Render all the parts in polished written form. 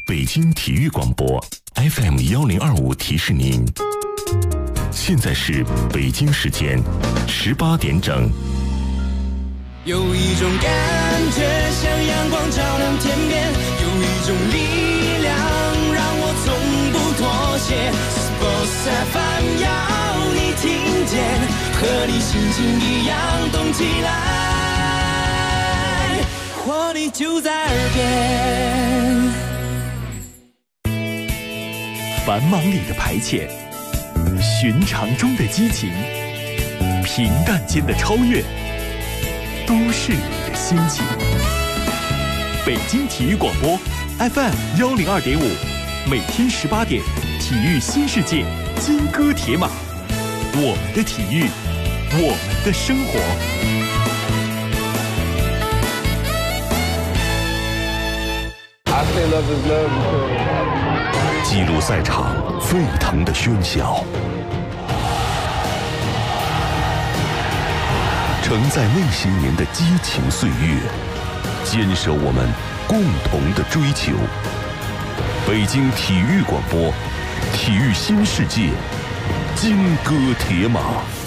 北京体育广播 FM1025提示您，现在是北京时间18点整。 有一种感觉像阳光照亮天边，有一种力量让我从不妥协。Sports FM 要你听见，和你心情一样动起来，活力就在耳边。 繁忙里的排遣，寻常中的激情，平淡间的超越，都市里的心情。北京体育广播 FM102.5，每天18点，体育新世界，金戈铁马，我们的体育，我们的生活。 记录赛场沸腾的喧嚣，承载那些年的激情岁月，坚守我们共同的追求。北京体育广播，体育新世界，金戈铁马。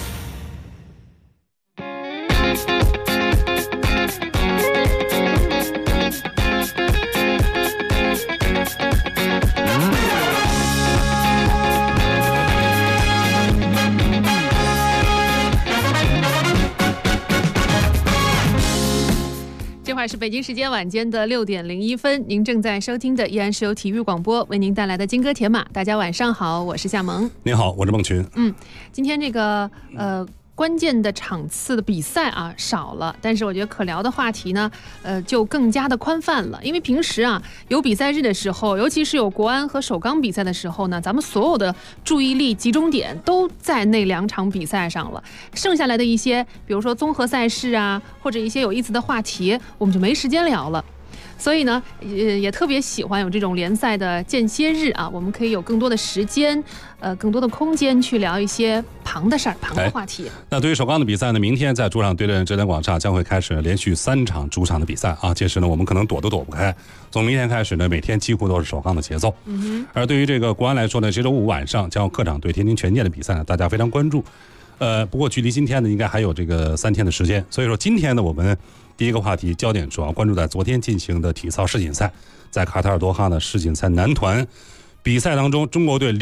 是北京时间晚间的6点01分，您正在收听的依然是由体育广播为您带来的金戈铁马。大家晚上好，我是夏萌。 您好，我是孟群。 今天这个关键的场次的比赛啊少了，但是我觉得可聊的话题呢，就更加的宽泛了。因为平时啊有比赛日的时候，尤其是有国安和首钢比赛的时候呢，咱们所有的注意力集中点都在那2场比赛上了，剩下来的一些，比如说综合赛事啊，或者一些有意思的话题，我们就没时间聊了。所以呢，也特别喜欢有这种联赛的间歇日啊，我们可以有更多的时间，更多的空间去聊一些旁的事儿、旁的话题。 那对于首钢的比赛呢，明天在主场对阵浙江广厦将会开始连续3场主场的比赛啊，届时呢我们可能躲都躲不开。从明天开始呢，每天几乎都是首钢的节奏。而对于这个国安来说呢，这周5晚上将要客场对天津权健的比赛呢，大家非常关注。不过距离今天呢，应该还有这个3天的时间，所以说今天呢，我们第一个话题焦点主要关注在昨天进行的体操世锦赛，在卡塔尔多哈呢世锦赛男团比赛当中，中国队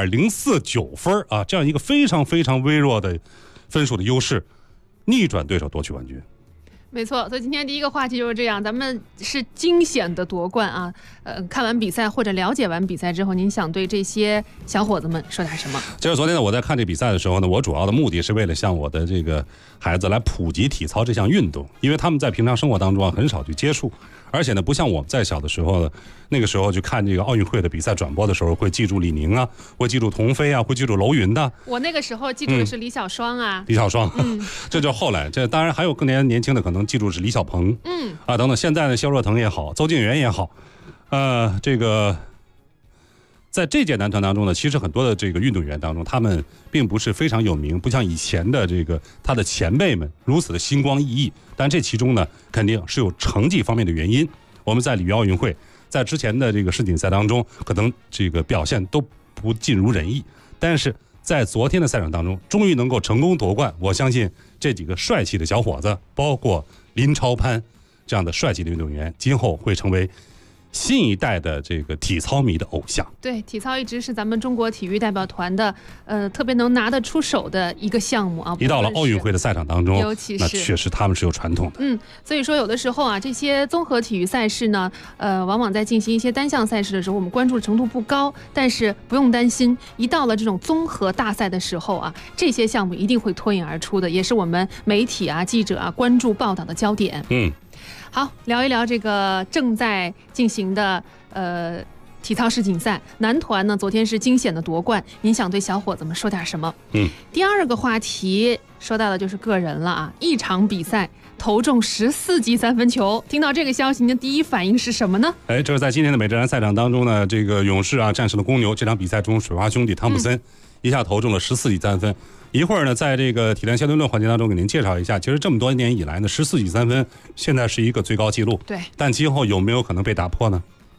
0.049分啊，这样一个非常非常微弱的分数的优势，逆转对手夺取冠军。 没错，所以今天第一个话题就是这样，咱们是惊险的夺冠啊！看完比赛或者了解完比赛之后，您想对这些小伙子们说点什么？ 就是昨天呢，我在看这比赛的时候呢，我主要的目的是为了向我的这个孩子来普及体操这项运动，因为他们在平常生活当中啊很少去接触，而且呢，不像我们在小的时候呢，那个时候去看这个奥运会的比赛转播的时候，会记住李宁啊，会记住童飞啊，会记住楼云的。 我那个时候记住的是李小双啊， 李小双，这就是后来，这当然还有更年轻的可能记住是李小鹏，等等。现在呢，肖若腾也好，邹敬园也好，这个在这届男团当中呢，其实很多的这个运动员当中，他们并不是非常有名，不像以前的这个他的前辈们如此的星光熠熠。但这其中呢，肯定是有成绩方面的原因。我们在里约奥运会，在之前的这个世锦赛当中，可能这个表现都不尽如人意，但是在昨天的赛场当中，终于能够成功夺冠。我相信这几个帅气的小伙子，包括林超攀这样的帅气的运动员，今后会成为新一代的这个体操迷的偶像。 对，体操一直是咱们中国体育代表团的特别能拿得出手的一个项目啊。 一到了奥运会的赛场当中， 尤其是那确实他们是有传统的。 所以说有的时候啊，这些综合体育赛事呢，往往在进行一些单项赛事的时候，我们关注的程度不高，但是不用担心，一到了这种综合大赛的时候啊，这些项目一定会脱颖而出的，也是我们媒体啊、记者啊关注报道的焦点。好，聊一聊这个正在进行的体操世锦赛男团呢，昨天是惊险的夺冠，您想对小伙子们说点什么？第二个话题说到的就是个人了啊，一场比赛投中14记3分球，听到这个消息，您的第一反应是什么呢？ 这是在今天的美职篮赛场当中呢，这个勇士啊战胜了公牛。这场比赛中，水花兄弟汤普森一下投中了14记3分。一会儿呢，在这个体坛相对论环节当中，给您介绍一下，其实这么多年以来呢，14记3分现在是一个最高纪录。 对， 但今后有没有可能被打破呢？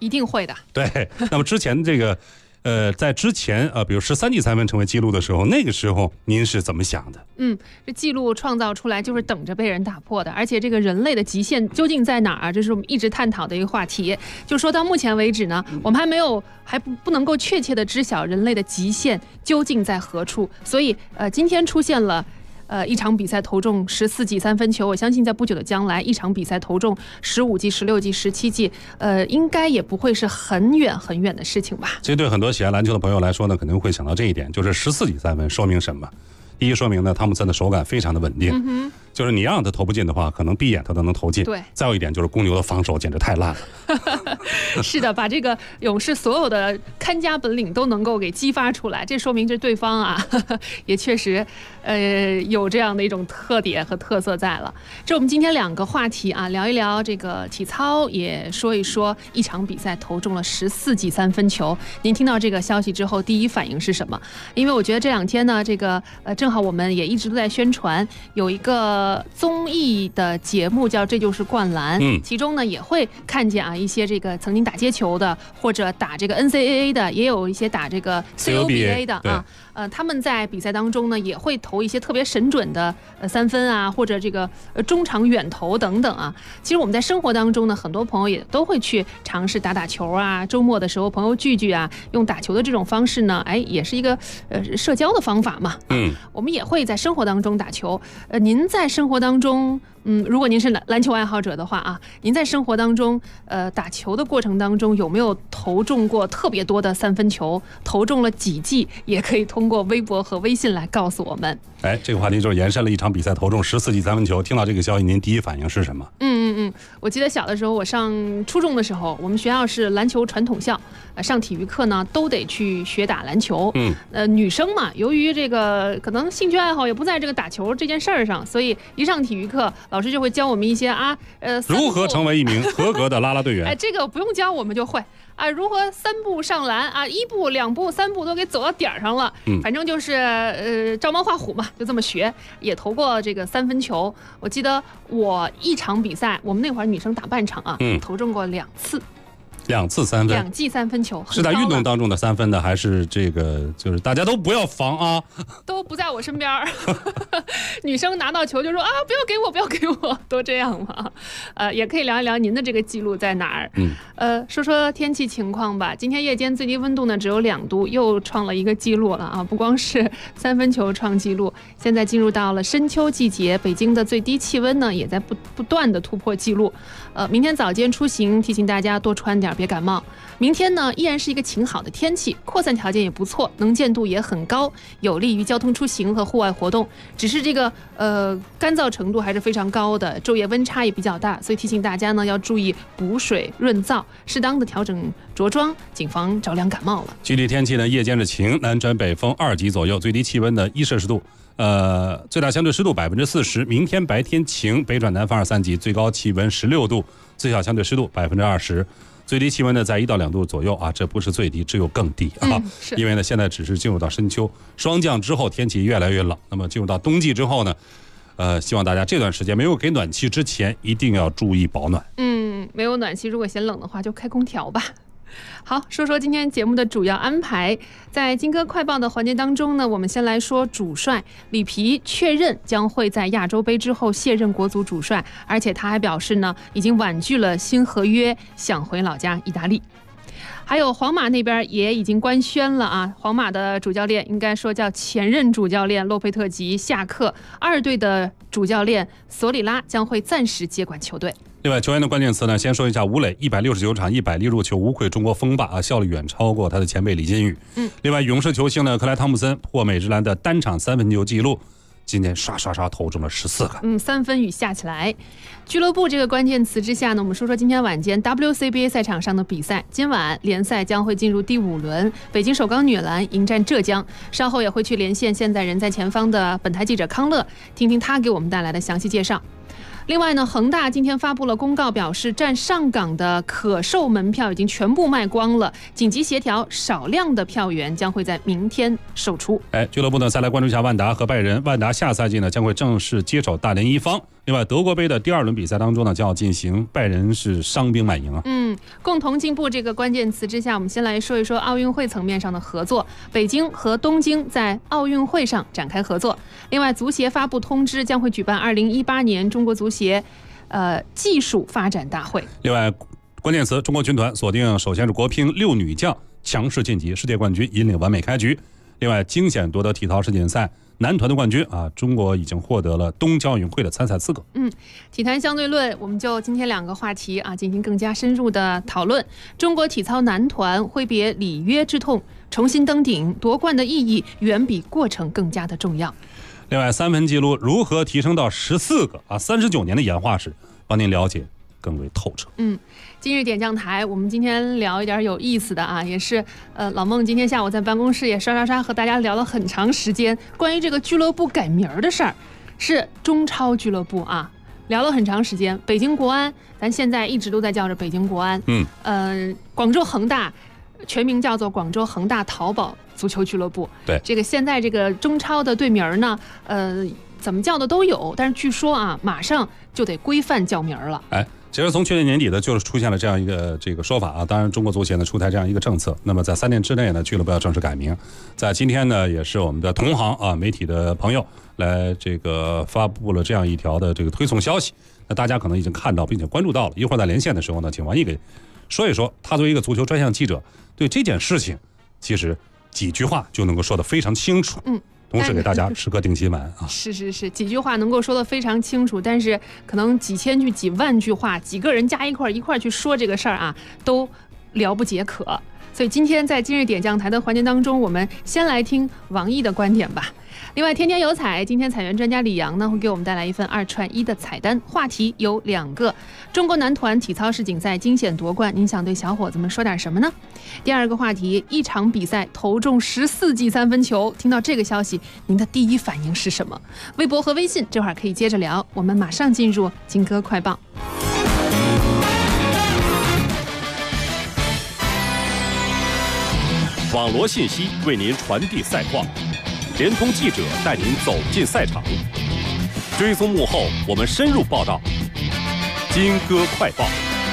一定会的。 对，那么之前这个。在之前比如13记3分成为记录的时候，那个时候您是怎么想的？ 这记录创造出来就是等着被人打破的，而且这个人类的极限究竟在哪儿？这是我们一直探讨的一个话题。就说到目前为止呢，我们还不能够确切的知晓人类的极限究竟在何处。所以今天出现了。一场比赛投中14记3分球，我相信在不久的将来，一场比赛投中15记、16记、17记，应该也不会是很远很远的事情吧。 其实对很多喜爱篮球的朋友来说呢，肯定会想到这一点，就是14记3分说明什么？第一，说明呢汤姆森的手感非常的稳定，就是你让他投不进的话，可能闭眼他都能投进。 对。 再有一点就是公牛的防守简直太烂了。 是的，把这个勇士所有的看家本领都能够给激发出来，这说明这对方啊也确实有这样的一种特点和特色在了。这我们今天2个话题啊，聊一聊这个体操，也说一说一场比赛投中了14记3分球。您听到这个消息之后第一反应是什么？因为我觉得这2天呢，这个正好我们也一直都在宣传有一个综艺的节目叫《这就是灌篮》，其中呢也会看见一些这个曾经打街球的，或者打这个 NCAA 的，也有一些打这个 COBA 的啊。他们在比赛当中呢也会投一些特别神准的3分啊，或者这个中长远投等等啊。其实我们在生活当中呢，很多朋友也都会去尝试打球啊，周末的时候朋友聚啊，用打球的这种方式呢，也是一个社交的方法嘛。我们也会在生活当中打球。您在生活当中，如果您是篮球爱好者的话啊，您在生活当中打球的过程当中有没有投中过特别多的3分球？投中了几记？也可以通过微博和微信来告诉我们。 这个话题就是延伸了一场比赛投中14记3分球。听到这个消息，您第一反应是什么？ 我记得小的时候，我上初中的时候，我们学校是篮球传统校，上体育课呢都得去学打篮球。女生嘛，由于这个可能兴趣爱好也不在这个打球这件事儿上，所以一上体育课，老师就会教我们一些如何成为一名合格的啦啦队员。 这个不用教我们就会如何3步上篮1步2步3步都给走到点上了。反正就是照猫画虎嘛，就这么学。也投过这个3分球。我记得我一场比赛，我们那会儿女生打半场投中过2次。 2次3分 ，2记3分球， 是在运动当中的3分的，还是这个就是大家都不要防啊？ 都不在我身边女生拿到球就说不要给我，不要给我，都这样嘛。也可以聊一聊您的这个记录在哪儿。说说天气情况吧。今天夜间最低温度呢只有2度，又创了一个记录了啊！不光是3分球创纪录，现在进入到了深秋季节，北京的最低气温呢也在不断的突破记录。明天早间出行提醒大家多穿点，别感冒。明天呢依然是一个晴好的天气，扩散条件也不错，能见度也很高，有利于交通出行和户外活动。只是这个干燥程度还是非常高的，昼夜温差也比较大，所以提醒大家呢要注意补水润燥，适当的调整着装，谨防着凉感冒了。 具体天气呢，夜间是晴，南转北风2级左右，最低气温的1摄氏度。最大相对湿度40%。明天白天晴，北转南风2、3级，最高气温16度，最小相对湿度20%。最低气温呢在1到2度左右啊，这不是最低，只有更低啊。因为呢现在只是进入到深秋霜降之后，天气越来越冷。那么进入到冬季之后呢，希望大家这段时间没有给暖气之前，一定要注意保暖。 没有暖气，如果嫌冷的话，就开空调吧。好，说说今天节目的主要安排。在金歌快报的环节当中呢，我们先来说主帅里皮确认将会在亚洲杯之后卸任国足主帅，而且他还表示呢，已经婉拒了新合约，想回老家意大利。还有皇马那边也已经官宣了啊，皇马的主教练应该说叫前任主教练洛佩特吉下课，2队的主教练索里拉将会暂时接管球队。 另外，球员的关键词呢，先说一下吴磊，169场100粒入球，无愧中国锋霸啊，效率远超过他的前辈李金羽。另外，勇士球星呢，克莱汤普森破美职篮的单场3分球纪录，今天刷投中了14个。 3分雨下起来。俱乐部这个关键词之下呢，我们说说今天晚间 WCBA 赛场上的比赛。今晚联赛将会进入第5轮，北京首钢女篮迎战浙江。稍后也会去连线现在人在前方的本台记者康乐，听听他给我们带来的详细介绍。另外呢，恒大今天发布了公告，表示站上港的可售门票已经全部卖光了，紧急协调少量的票源将会在明天售出。 俱乐部呢再来关注一下万达和拜仁。万达下赛季呢将会正式接手大连一方。另外，德国杯的第2轮比赛当中呢将要进行，拜仁是伤兵满营啊。 共同进步这个关键词之下，我们先来说一说奥运会层面上的合作。北京和东京在奥运会上展开合作。另外，足协发布通知，将会举办2018年中国足协技术发展大会。 另外，关键词中国军团锁定首先是国乒6女将强势晋级，世界冠军引领完美开局。另外，惊险夺得体操世锦赛男团的冠军啊，中国已经获得了东京奥运会的参赛资格。 体坛相对论，我们就今天2个话题啊，进行更加深入的讨论。中国体操男团挥别里约之痛，重新登顶，夺冠的意义远比过程更加的重要。 另外，3分纪录如何提升到14个啊？39年的演化史，帮您了解更为透彻。 今日点将台，我们今天聊一点有意思的啊，也是老孟今天下午在办公室也刷和大家聊了很长时间，关于这个俱乐部改名的事儿，是中超俱乐部啊，聊了很长时间。北京国安，咱现在一直都在叫着北京国安，广州恒大全名叫做广州恒大淘宝足球俱乐部。 对， 这个现在这个中超的队名呢，怎么叫的都有，但是据说啊，马上就得规范叫名了。 其实从去年年底呢，就是出现了这样一个这个说法啊。当然，中国足协呢出台这样一个政策，那么在3年之内呢，俱乐部要正式改名。在今天呢，也是我们的同行啊媒体的朋友来这个发布了这样一条的这个推送消息。那大家可能已经看到并且关注到了。一会儿在连线的时候呢，请王毅给说一说，他作为一个足球专项记者，对这件事情其实几句话就能够说得非常清楚。同时给大家时刻定心丸啊！ 是，几句话能够说得非常清楚，但是可能几千句、几万句话，几个人加一块去说这个事儿啊，都聊不解渴。所以今天在今日点将台的环节当中，我们先来听王毅的观点吧。另外，天天有彩，今天彩员专家李阳呢会给我们带来一份2串1的彩单，话题有2个：中国男团体操世锦赛惊险夺冠，您想对小伙子们说点什么呢？第2个话题，一场比赛投中14记3分球，听到这个消息，您的第一反应是什么？微博和微信这会儿可以接着聊，我们马上进入金歌快报。 网罗信息为您传递赛况，联通记者带您走进赛场，追踪幕后，我们深入报道。金歌快报。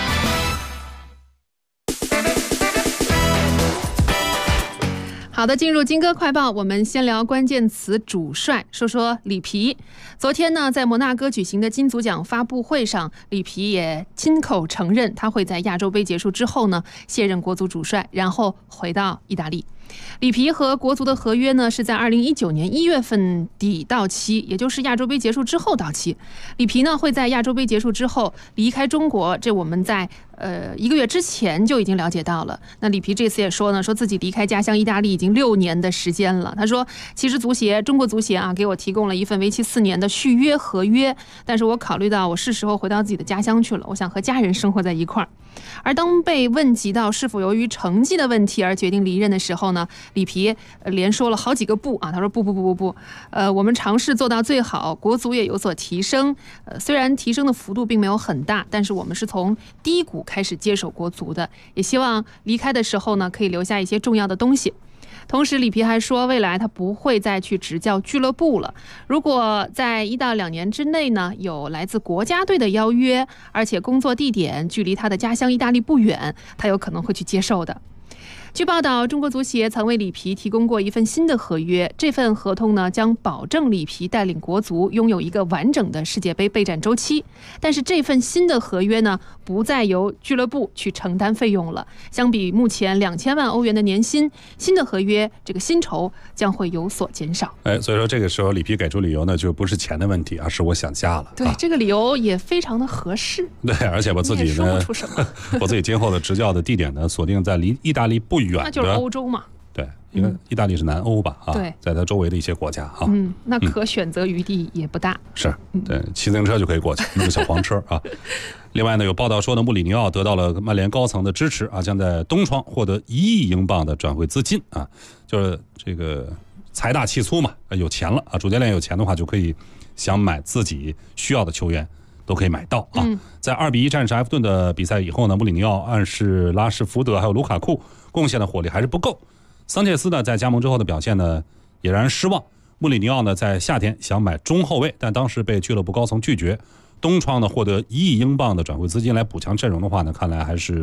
好的，进入金歌快报，我们先聊关键词主帅，说说里皮。昨天呢，在摩纳哥举行的金足奖发布会上，里皮也亲口承认，他会在亚洲杯结束之后呢，卸任国足主帅，然后回到意大利。里皮和国足的合约呢，是在2019年1月份底到期，也就是亚洲杯结束之后到期。里皮呢会在亚洲杯结束之后离开中国，这我们在1个月之前就已经了解到了。那里皮这次也说呢，说自己离开家乡意大利已经6年的时间了。他说，其实中国足协啊给我提供了一份为期4年的续约合约，但是我考虑到我是时候回到自己的家乡去了，我想和家人生活在一块儿。而当被问及到是否由于成绩的问题而决定离任的时候呢，里皮连说了好几个不啊，他说不，我们尝试做到最好，国足也有所提升，虽然提升的幅度并没有很大，但是我们是从低谷开始接手国足的，也希望离开的时候呢可以留下一些重要的东西。同时，里皮还说，未来他不会再去执教俱乐部了。如果在1到2年之内呢，有来自国家队的邀约，而且工作地点距离他的家乡意大利不远，他有可能会去接受的。据报道，中国足协曾为里皮提供过一份新的合约，这份合同呢将保证里皮带领国足拥有一个完整的世界杯备战周期。但是这份新的合约呢，不再由俱乐部去承担费用了。相比目前2000万欧元的年薪，新的合约这个薪酬将会有所减少。 所以说这个时候里皮给出理由呢，就不是钱的问题，而是我想家了。 对，这个理由也非常的合适。 对，而且我自己呢， 说不出什么我自己今后的执教的地点呢，锁定在离意大利不远的， 那就是欧洲嘛。 对，因为意大利是南欧吧， 对， 在它周围的一些国家啊， 那可选择余地也不大。 是，对，骑自行车就可以过去，那个小黄车啊。另外呢，有报道说呢，穆里尼奥得到了曼联高层的支持啊，将在冬窗获得1亿英镑的转会资金啊，就是这个财大气粗嘛，有钱了啊，主教练有钱的话就可以想买自己需要的球员。都可以买到啊！在2-1战胜埃弗顿的比赛以后呢，穆里尼奥暗示拉什福德还有卢卡库贡献的火力还是不够。桑切斯呢在加盟之后的表现呢也让人失望。穆里尼奥呢在夏天想买中后卫，但当时被俱乐部高层拒绝。冬窗呢获得1亿英镑的转会资金来补强阵容的话呢，看来还是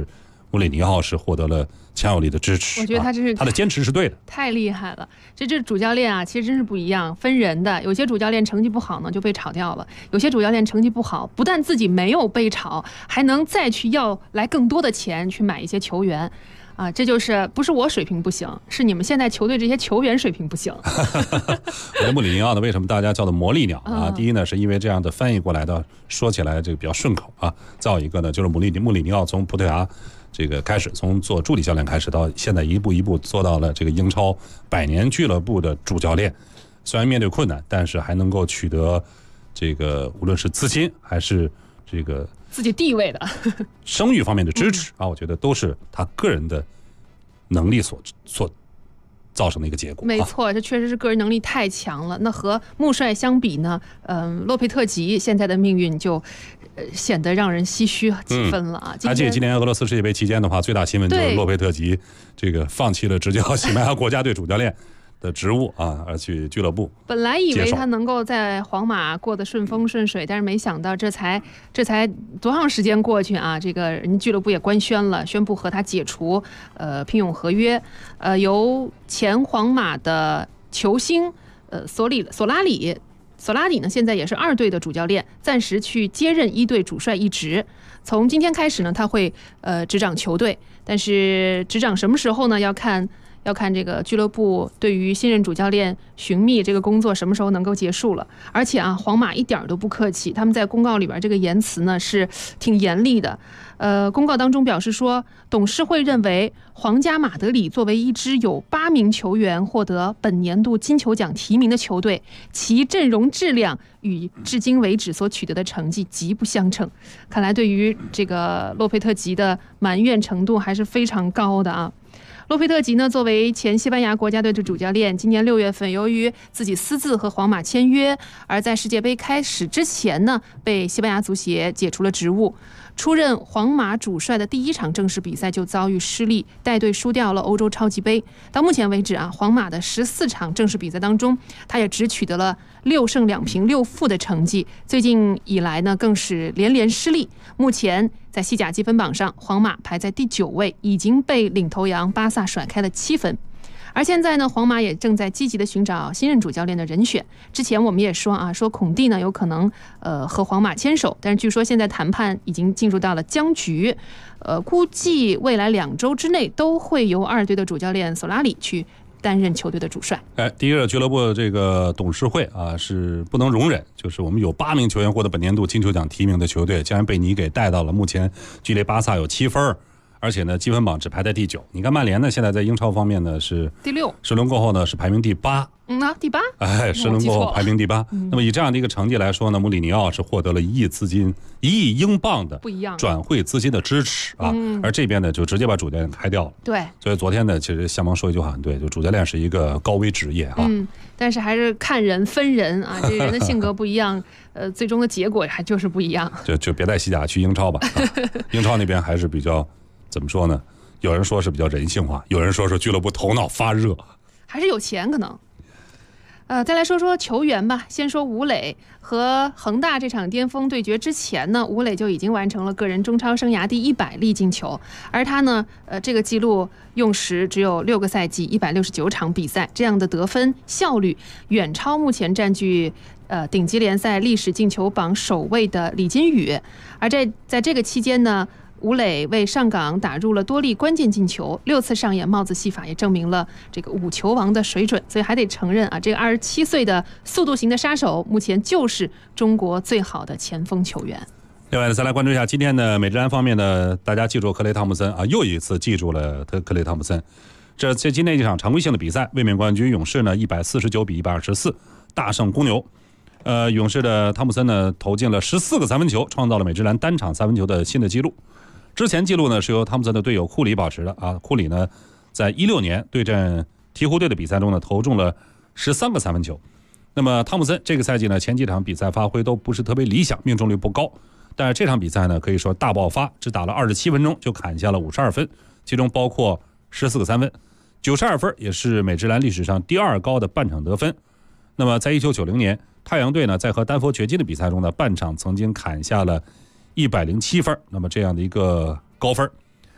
穆里尼奥是获得了强有力的支持。 我觉得他真是他的坚持是对的， 太厉害了。这主教练啊，其实真是不一样，分人的。有些主教练成绩不好呢，就被炒掉了；有些主教练成绩不好，不但自己没有被炒，还能再去要来更多的钱去买一些球员。啊，这就是不是我水平不行，是你们现在球队这些球员水平不行。 我的穆里尼奥呢，为什么大家叫做魔力鸟啊？第一呢，是因为这样的翻译过来的，说起来这个比较顺口啊。再有一个呢，就是穆里尼奥从葡萄牙这个开始，从做助理教练开始，到现在一步一步做到了这个英超100年俱乐部的主教练。虽然面对困难，但是还能够取得这个无论是资金还是这个自己地位的声誉方面的支持啊，我觉得都是他个人的能力所造成的一个结果。 没错，这确实是个人能力太强了。那和穆帅相比呢，洛佩特吉现在的命运就显得让人唏嘘几分了啊。 还记得今年俄罗斯世界杯期间的话，最大新闻就是洛佩特吉这个放弃了执教西班牙国家队主教练的职务啊，而去俱乐部。 本来以为他能够在皇马过得顺风顺水，但是没想到这才多长时间过去啊，这个人俱乐部也官宣了，宣布和他解除聘用合约。由前皇马的球星索拉里呢，现在也是2队的主教练，暂时去接任1队主帅一职。从今天开始呢，他会执掌球队，但是执掌什么时候呢？要看这个俱乐部对于新任主教练寻觅这个工作什么时候能够结束了。而且啊，皇马一点都不客气，他们在公告里边这个言辞呢是挺严厉的。公告当中表示说，董事会认为皇家马德里作为一支有8名球员获得本年度金球奖提名的球队，其阵容质量与至今为止所取得的成绩极不相称。看来对于这个洛佩特吉的埋怨程度还是非常高的啊。洛佩特吉呢，作为前西班牙国家队的主教练，今年6月份由于自己私自和皇马签约，而在世界杯开始之前呢，被西班牙足协解除了职务。出任皇马主帅的第1场正式比赛就遭遇失利，带队输掉了欧洲超级杯。到目前为止啊，皇马的14场正式比赛当中，他也只取得了6胜2平6负的成绩。最近以来呢，更是连连失利。目前在西甲积分榜上，皇马排在第9位，已经被领头羊巴萨甩开了7分。而现在呢，皇马也正在积极的寻找新任主教练的人选。之前我们也说孔蒂呢有可能和皇马牵手，但是据说现在谈判已经进入到了僵局，估计未来2周之内都会由2队的主教练索拉里去担任球队的主帅。 第一个俱乐部这个董事会啊是不能容忍，就是我们有8名球员获得本年度金球奖提名的球队，竟然被你给带到了目前距离巴萨有7分。而且呢，积分榜只排在第9。你看曼联呢，现在在英超方面呢是第6，10 轮过后呢是排名第8。 第8。 10轮过后排名第8。那么以这样的一个成绩来说呢，穆里尼奥是获得了1亿英镑的转会资金的支持啊。而这边呢就直接把主教练开掉了。对。所以昨天呢，其实向萌说一句话很对，就主教练是一个高危职业啊。 但是还是看人分人啊，这人的性格不一样，最终的结果还就是不一样。 就别带西甲去英超吧。英超那边还是比较。怎么说呢？有人说是比较人性化，有人说是俱乐部头脑发热， 还是有钱可能。再来说说球员吧。先说吴磊和恒大这场巅峰对决之前呢，吴磊就已经完成了个人中超生涯第100粒进球，而他呢，这个记录用时只有6个赛季169场比赛，这样的得分效率远超目前占据顶级联赛历史进球榜首位的李金羽。而在这个期间呢，吴磊为上港打入了多粒关键进球，6次上演帽子戏法，也证明了这个5球王的水准。所以还得承认啊，这个27岁的速度型的杀手，目前就是中国最好的前锋球员。 另外呢，再来关注一下今天的美职篮方面呢，大家记住克雷汤普森啊，又一次记住了克雷汤普森。这今天一场常规性的比赛，卫冕冠军勇士呢149比124大胜公牛。勇士的汤普森呢投进了14个三分球，创造了美职篮单场三分球的新的纪录。之前记录呢是由汤普森的队友库里保持的啊。库里呢在16年对阵鹈鹕队的比赛中呢投中了13个三分球。那么汤普森这个赛季呢前几场比赛发挥都不是特别理想，命中率不高，但是这场比赛呢可以说大爆发，只打了27分钟就砍下了52分，其中包括14个三分，92分也是美职篮历史上第2高的半场得分。那么在1990年太阳队呢在和丹佛掘金的比赛中呢，半场曾经砍下了107分，那么这样的一个高分。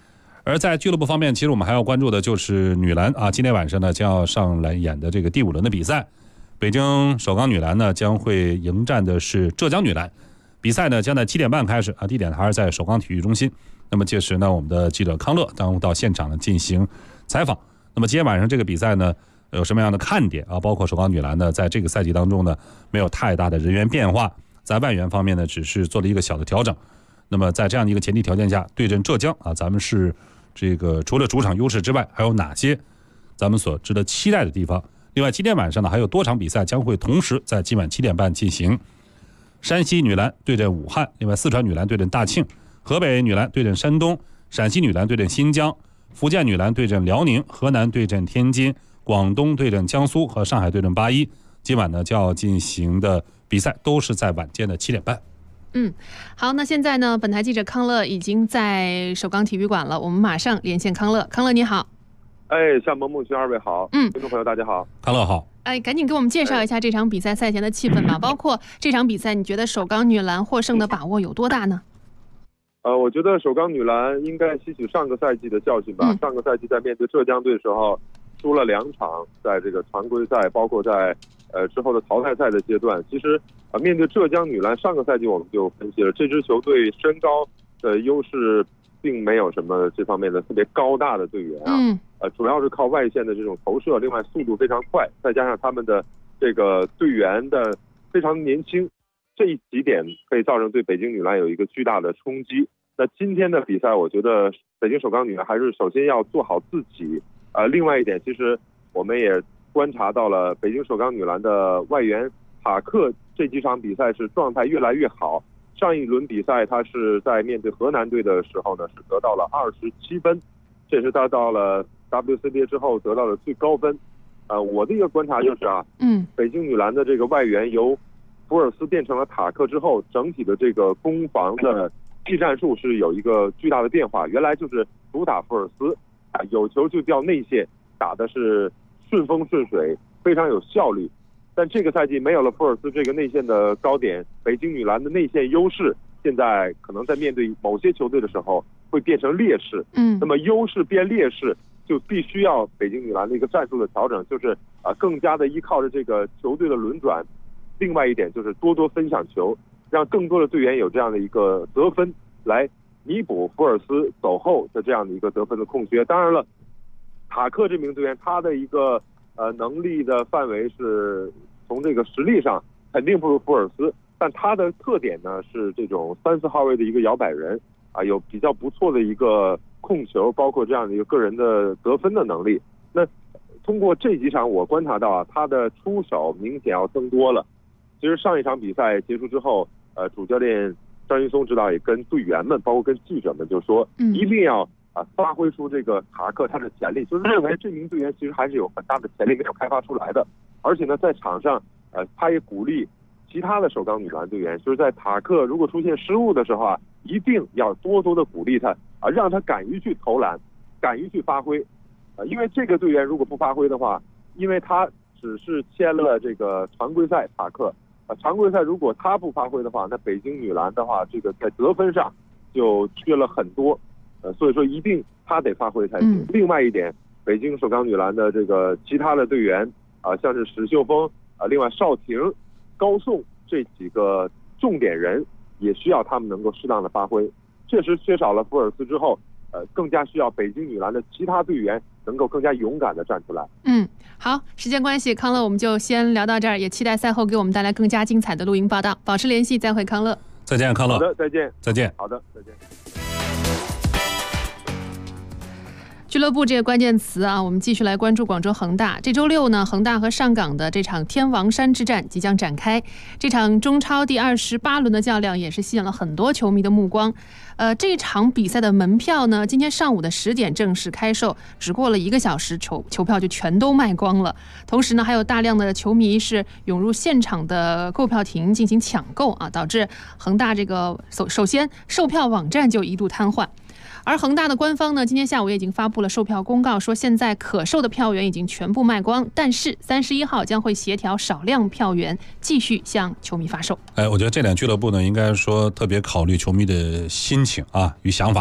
而在俱乐部方面，其实我们还要关注的就是女篮啊，今天晚上呢将要上来演的这个第5轮的比赛，北京首钢女篮呢将会迎战的是浙江女篮，比赛呢将在7点半开始啊，地点还是在首钢体育中心。那么届时呢，我们的记者康乐将到现场呢进行采访。那么今天晚上这个比赛呢有什么样的看点啊？包括首钢女篮呢在这个赛季当中呢没有太大的人员变化，在外援方面呢只是做了一个小的调整。那么在这样的一个前提条件下，对阵浙江啊，咱们是这个除了主场优势之外，还有哪些咱们所值得期待的地方？另外今天晚上呢还有多场比赛将会同时在今晚7点半进行。山西女篮对阵武汉，另外四川女篮对阵大庆，河北女篮对阵山东，陕西女篮对阵新疆，福建女篮对阵辽宁，河南对阵天津，广东对阵江苏和上海对阵81。今晚呢就要进行的比赛都是在晚间的7点半。 好，那现在呢，本台记者康乐已经在首钢体育馆了，我们马上连线康乐。康乐你好。 向萌萌群2位好，听众朋友大家好。 康乐好。 赶紧给我们介绍一下这场比赛赛前的气氛吧，包括这场比赛你觉得首钢女篮获胜的把握有多大呢？ 我觉得首钢女篮应该吸取上个赛季的教训吧。上个赛季在面对浙江队的时候输了2场，在这个常规赛包括在之后的淘汰赛的阶段，其实面对浙江女篮，上个赛季我们就分析了，这支球队身高的优势并没有什么这方面的特别高大的队员啊，主要是靠外线的这种投射，另外速度非常快，再加上他们的这个队员的非常年轻，这几点可以造成对北京女篮有一个巨大的冲击。那今天的比赛，我觉得北京首钢女篮还是首先要做好自己，另外一点，其实我们也观察到了北京首钢女篮的外援塔克这几场比赛是状态越来越好。上一轮比赛他是在面对河南队的时候呢，是得到了27分，这是他到了 WCBA 之后得到的最高分。我的一个观察就是北京女篮的这个外援由福尔斯变成了塔克之后，整体的这个攻防的技战术是有一个巨大的变化。原来就是主打福尔斯，有球就掉内线，打的是顺风顺水，非常有效率。但这个赛季没有了福尔斯这个内线的高点，北京女篮的内线优势现在可能在面对某些球队的时候会变成劣势。那么优势变劣势，就必须要北京女篮的一个战术的调整，就是更加的依靠着这个球队的轮转。另外一点就是多多分享球，让更多的队员有这样的一个得分，来弥补福尔斯走后的这样的一个得分的空缺。当然了，塔克这名队员他的一个能力的范围是从这个实力上肯定不如福尔斯，但他的特点呢是这种3、4号位的一个摇摆人有比较不错的一个控球，包括这样的一个个人的得分的能力。那通过这几场我观察到他的出手明显要增多了。其实上一场比赛结束之后，主教练张云松指导也跟队员们，包括跟记者们就说，一定要发挥出这个塔克他的潜力，就是认为这名队员其实还是有很大的潜力没有开发出来的。而且呢，在场上他也鼓励其他的首钢女篮队员，就是在塔克如果出现失误的时候一定要多多的鼓励他让他敢于去投篮，敢于去发挥因为这个队员如果不发挥的话，因为他只是签了这个常规赛塔克常规赛如果他不发挥的话，那北京女篮的话，这个在得分上就缺了很多所以说一定他得发挥才行。另外一点，北京首钢女篮的这个其他的队员像是史秀峰另外邵婷、高颂这几个重点人也需要他们能够适当的发挥。确实缺少了福尔斯之后更加需要北京女篮的其他队员能够更加勇敢的站出来。 好，时间关系，康乐我们就先聊到这儿，也期待赛后给我们带来更加精彩的录音报道。保持联系，再会，康乐。 再见，康乐。 好的，再见。 再见。 好的，再见。 俱乐部这个关键词我们继续来关注广州恒大。这周六呢，恒大和上港的这场天王山之战即将展开。这场中超第28轮的较量也是吸引了很多球迷的目光。这场比赛的门票呢，今天上午的10点正式开售，只过了1个小时，球票就全都卖光了。同时呢，还有大量的球迷是涌入现场的购票亭进行抢购导致恒大这个首先售票网站就一度瘫痪。而恒大的官方呢，今天下午也已经发布了售票公告，说现在可售的票源已经全部卖光，但是31号将会协调少量票源继续向球迷发售。 我觉得这点俱乐部呢，应该说特别考虑球迷的心情与想法。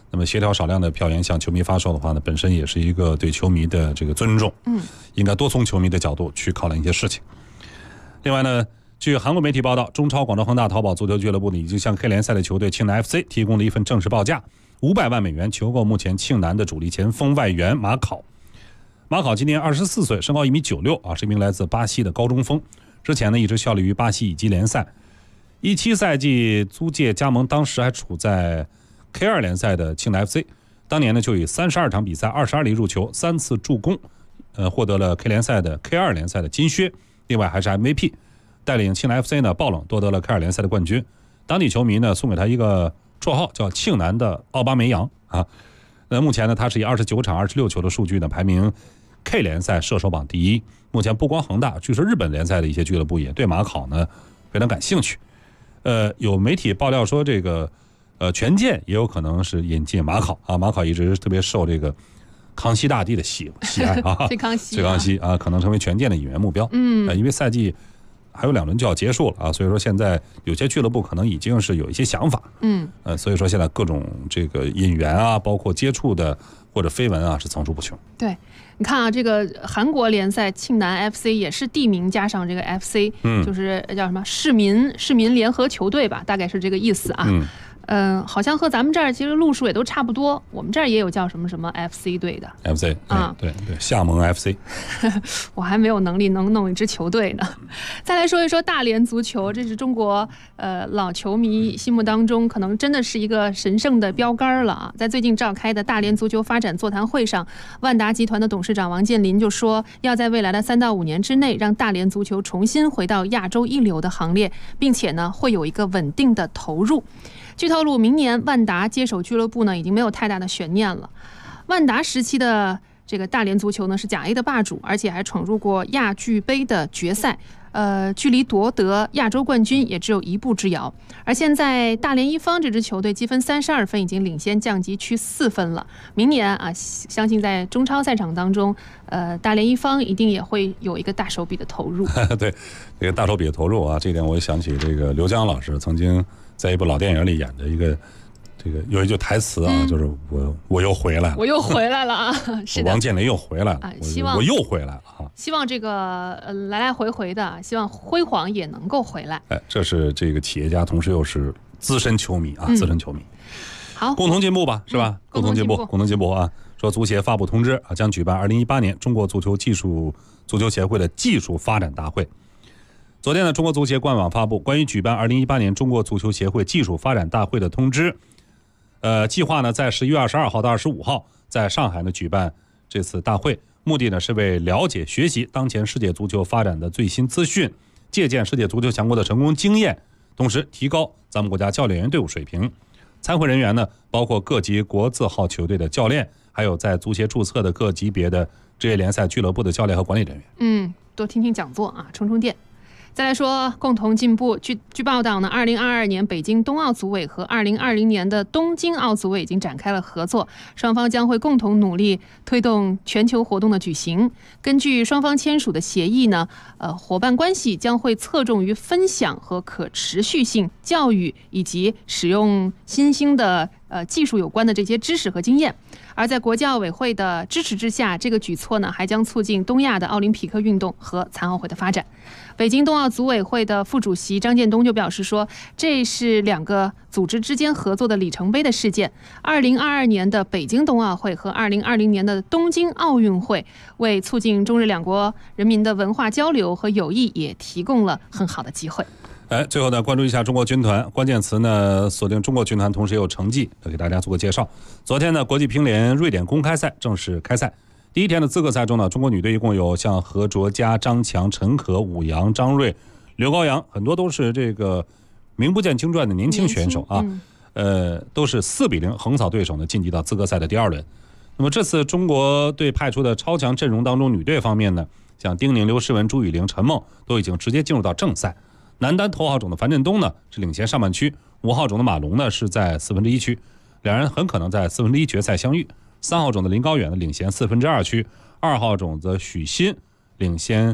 那么协调少量的票源向球迷发售的话呢，本身也是一个对球迷的这个尊重，应该多从球迷的角度去考量一些事情。另外呢，据韩国媒体报道，中超广州恒大淘宝足球俱乐部呢已经向 K 联赛的球队庆南 FC 提供了一份正式报价，500万美元求购目前庆南的主力前锋外援马考。马考今年24岁，身高1.96米啊，是一名来自巴西的高中锋。之前呢一直效力于巴西乙级联赛，17赛季租借加盟，当时还处在 K2 联赛的庆南 FC， 当年呢就以32场比赛22粒入球3次助攻，获得了 K2 联赛的金靴，另外还是 MVP， 带领庆南 FC 呢爆冷夺得了 K2 联赛的冠军。当地球迷呢送给他一个绰号叫庆南的奥巴梅扬啊。那目前呢他是以29场26球的数据呢排名 K 联赛射手榜第一。目前不光恒大，据说日本联赛的一些俱乐部也对马考呢非常感兴趣。有媒体爆料说这个权健也有可能是引进马考啊。马考一直特别受这个康熙大帝的喜爱啊， 崔康熙啊，可能成为权健的引援目标。因为赛季还有2轮就要结束了啊，所以说现在有些俱乐部可能已经是有一些想法。所以说现在各种这个引援啊，包括接触的或者绯闻啊，是层出不穷。 对，你看啊，这个韩国联赛庆南 FC 也是地名加上这个 FC，就是叫什么市民联合球队吧，大概是这个意思啊。好像和咱们这儿其实路数也都差不多，我们这儿也有叫什么什么 FC 队的 FC 啊，对，厦门 FC 我还没有能力能弄一支球队呢。再来说一说大连足球，这是中国老球迷心目当中可能真的是一个神圣的标杆了啊。在最近召开的大连足球发展座谈会上，万达集团的董事长王健林就说，要在未来的3到5年之内让大连足球重新回到亚洲一流的行列，并且呢会有一个稳定的投入。据透露，明年万达接手俱乐部呢，已经没有太大的悬念了。万达时期的这个大连足球呢，是甲 A 的霸主，而且还闯入过亚俱杯的决赛，距离夺得亚洲冠军也只有1步之遥。而现在大连一方这支球队积分32分，已经领先降级区4分了。明年啊，相信在中超赛场当中，大连一方一定也会有一个大手笔的投入。 对，这个大手笔的投入啊，这点我想起这个刘江老师曾经在一部老电影里演的一个，这个有一句台词啊，就是我又回来了， 我又回来了啊！是的， 王健林又回来了啊， 希望我又回来了啊！ 希望这个来来回回的，希望辉煌也能够回来。 这是这个企业家，同时又是资深球迷啊，资深球迷。 好， 共同进步吧，是吧？共同进步啊！说足协发布通知啊，将举办2018年中国足球协会的技术发展大会。昨天呢，中国足协官网发布关于举办2018年中国足球协会技术发展大会的通知。计划呢在11月22号到25号在上海呢举办这次大会，目的呢是为了解学习当前世界足球发展的最新资讯，借鉴世界足球强国的成功经验，同时提高咱们国家教练员队伍水平。参会人员呢包括各级国字号球队的教练，还有在足协注册的各级别的职业联赛俱乐部的教练和管理人员。 多听听讲座啊，充电。再来说共同进步，据报道呢，2022年北京冬奥组委和2020年的东京奥组委已经展开了合作，双方将会共同努力推动全球活动的举行。根据双方签署的协议呢，伙伴关系将会侧重于分享和可持续性教育以及使用新兴的技术有关的这些知识和经验。而在国际奥委会的支持之下，这个举措呢还将促进东亚的奥林匹克运动和残奥会的发展。北京冬奥组委会的副主席张建东就表示说，这是2个组织之间合作的里程碑的事件。2022年的北京冬奥会和2020年的东京奥运会为促进中日2国人民的文化交流和友谊也提供了很好的机会。 最后呢，关注一下中国军团，关键词呢锁定中国军团，同时也有成绩，给大家做个介绍。昨天呢，国际乒联瑞典公开赛正式开赛。第一天的资格赛中呢，中国女队一共有像何卓佳、张强、陈可、武阳、张睿、刘高阳，很多都是这个名不见经传的年轻选手啊。都是4比0横扫对手呢，晋级到资格赛的第2轮。那么这次中国队派出的超强阵容当中，女队方面呢，像丁宁、刘诗雯、朱雨玲、陈梦都已经直接进入到正赛。男单头号种的樊振东呢是领先上半区，5号种的马龙呢是在1/4区，两人很可能在1/4决赛相遇。3号种的林高远呢领衔2/4区，2号种的许昕领衔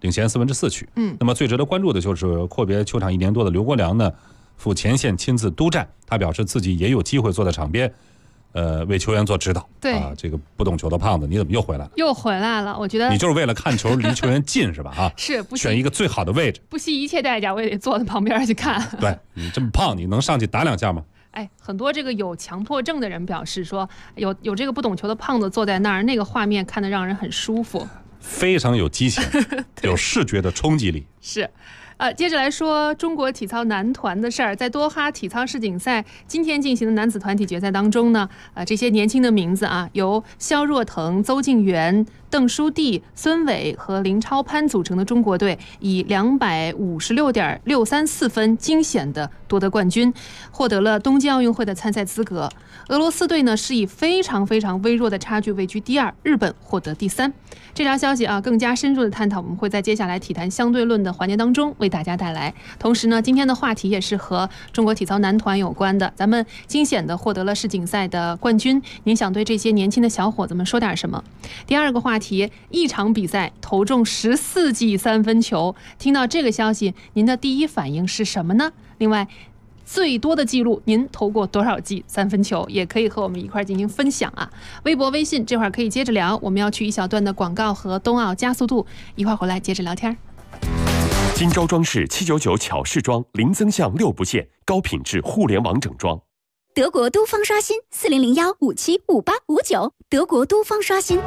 4/4区。那么最值得关注的就是阔别球场1年多的刘国梁呢赴前线亲自督战，他表示自己也有机会坐在场边， 为球员做指导。 对啊，这个不懂球的胖子，你怎么又回来了？ 又回来了，我觉得你就是为了看球离球员近是吧？啊， 是不选一个最好的位置， 不惜一切代价，我也得坐在旁边去看。 对，你这么胖，你能上去打2下吗？ 哎，很多这个有强迫症的人表示说，有这个不懂球的胖子坐在那儿，那个画面看得让人很舒服， 非常有激情，有视觉的冲击力。 是。接着来说中国体操男团的事儿。在多哈体操世锦赛今天进行的男子团体决赛当中呢，这些年轻的名字啊，由肖若腾、邹敬园、邓书蒂、孙伟和林超攀组成的中国队，以256.634分惊险地夺得冠军，获得了东京奥运会的参赛资格。俄罗斯队呢是以非常非常微弱的差距位居第2，日本获得第3。这条消息啊，更加深入的探讨，我们会在接下来体坛相对论的环节当中为大家带来。同时呢，今天的话题也是和中国体操男团有关的。咱们惊险的获得了世锦赛的冠军，您想对这些年轻的小伙子们说点什么？第二个话题，一场比赛投中14记3分球，听到这个消息，您的第一反应是什么呢？另外，最多的记录，您投过多少记3分球？也可以和我们一块进行分享啊！微博、微信，这会儿可以接着聊。我们要去一小段的广告和冬奥加速度，一会儿回来接着聊天。 金招装饰799巧饰装，零增项6不限，高品质互联网整装。 德国都方刷新4001575859，德国都方刷新。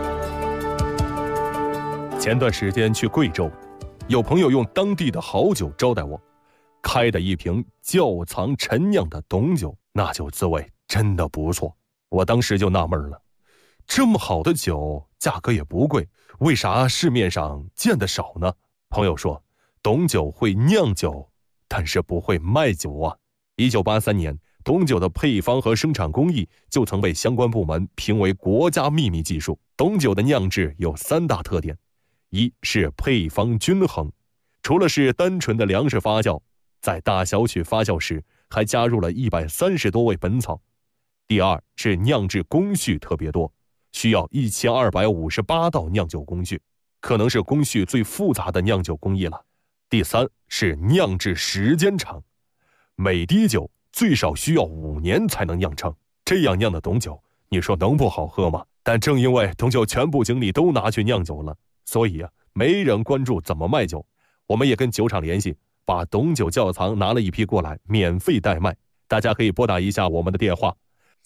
前段时间去贵州，有朋友用当地的好酒招待我，开的一瓶窖藏陈酿的董酒，那酒滋味真的不错。我当时就纳闷了，这么好的酒，价格也不贵，为啥市面上见得少呢？朋友说，董酒会酿酒，但是不会卖酒啊。1983年，董酒的配方和生产工艺就曾被相关部门评为国家秘密技术。董酒的酿制有3大特点，一是配方均衡，除了是单纯的粮食发酵，在大小曲发酵时还加入了130多味本草。第二是酿制工序特别多，需要1258道酿酒工序，可能是工序最复杂的酿酒工艺了。第三是酿制时间长，每滴酒最少需要5年才能酿成，这样酿的董酒，你说能不好喝吗？但正因为董酒全部精力都拿去酿酒了，所以没人关注怎么卖酒。我们也跟酒厂联系，把董酒窖藏拿了一批过来，免费代卖。大家可以拨打一下我们的电话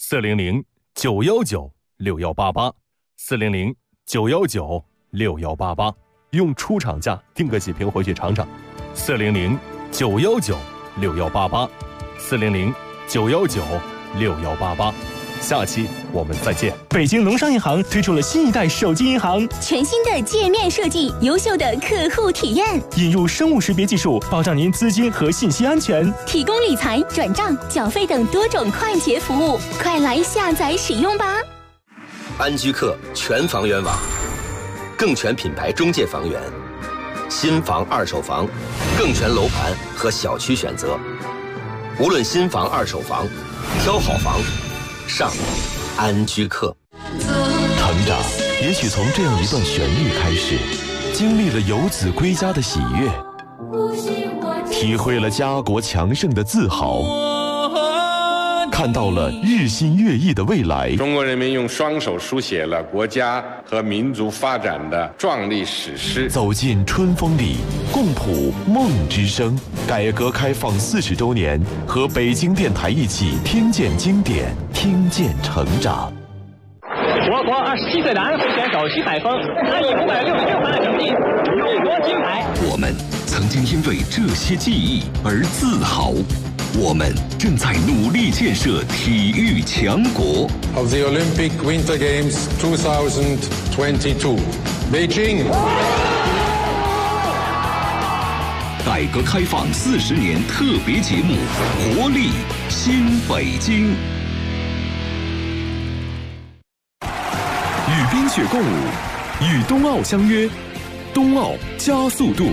，400-919-6188，400-919-6188，用出厂价订个几瓶回去尝尝。400-919-6188，400-919-6188。下期我们再见。 北京农商银行推出了新一代手机银行， 全新的界面设计，优秀的客户体验， 引入生物识别技术，保障您资金和信息安全， 提供理财、转账、缴费等多种快捷服务，快来下载使用吧！ 安居客全房源网，更全品牌中介房源，新房、二手房，更全楼盘和小区选择。无论新房、二手房，挑好房。上安居客。 成长也许从这样一段旋律开始，经历了游子归家的喜悦，体会了家国强盛的自豪，看到了日新月异的未来。 中国人民用双手书写了国家和民族发展的壮丽史诗。 走进春风里，共谱梦之声。改革开放40周年，和北京电台一起听见经典，听见成长。 我国27岁的安徽选手徐海峰，他以566分的成绩勇夺金牌。 我们曾经因为这些记忆而自豪。我们正在努力建设体育强国。 Of the Olympic Winter Games 2022, Beijing. 改革开放40年特别节目《活力新北京》，与冰雪共舞，与冬奥相约，冬奥加速度。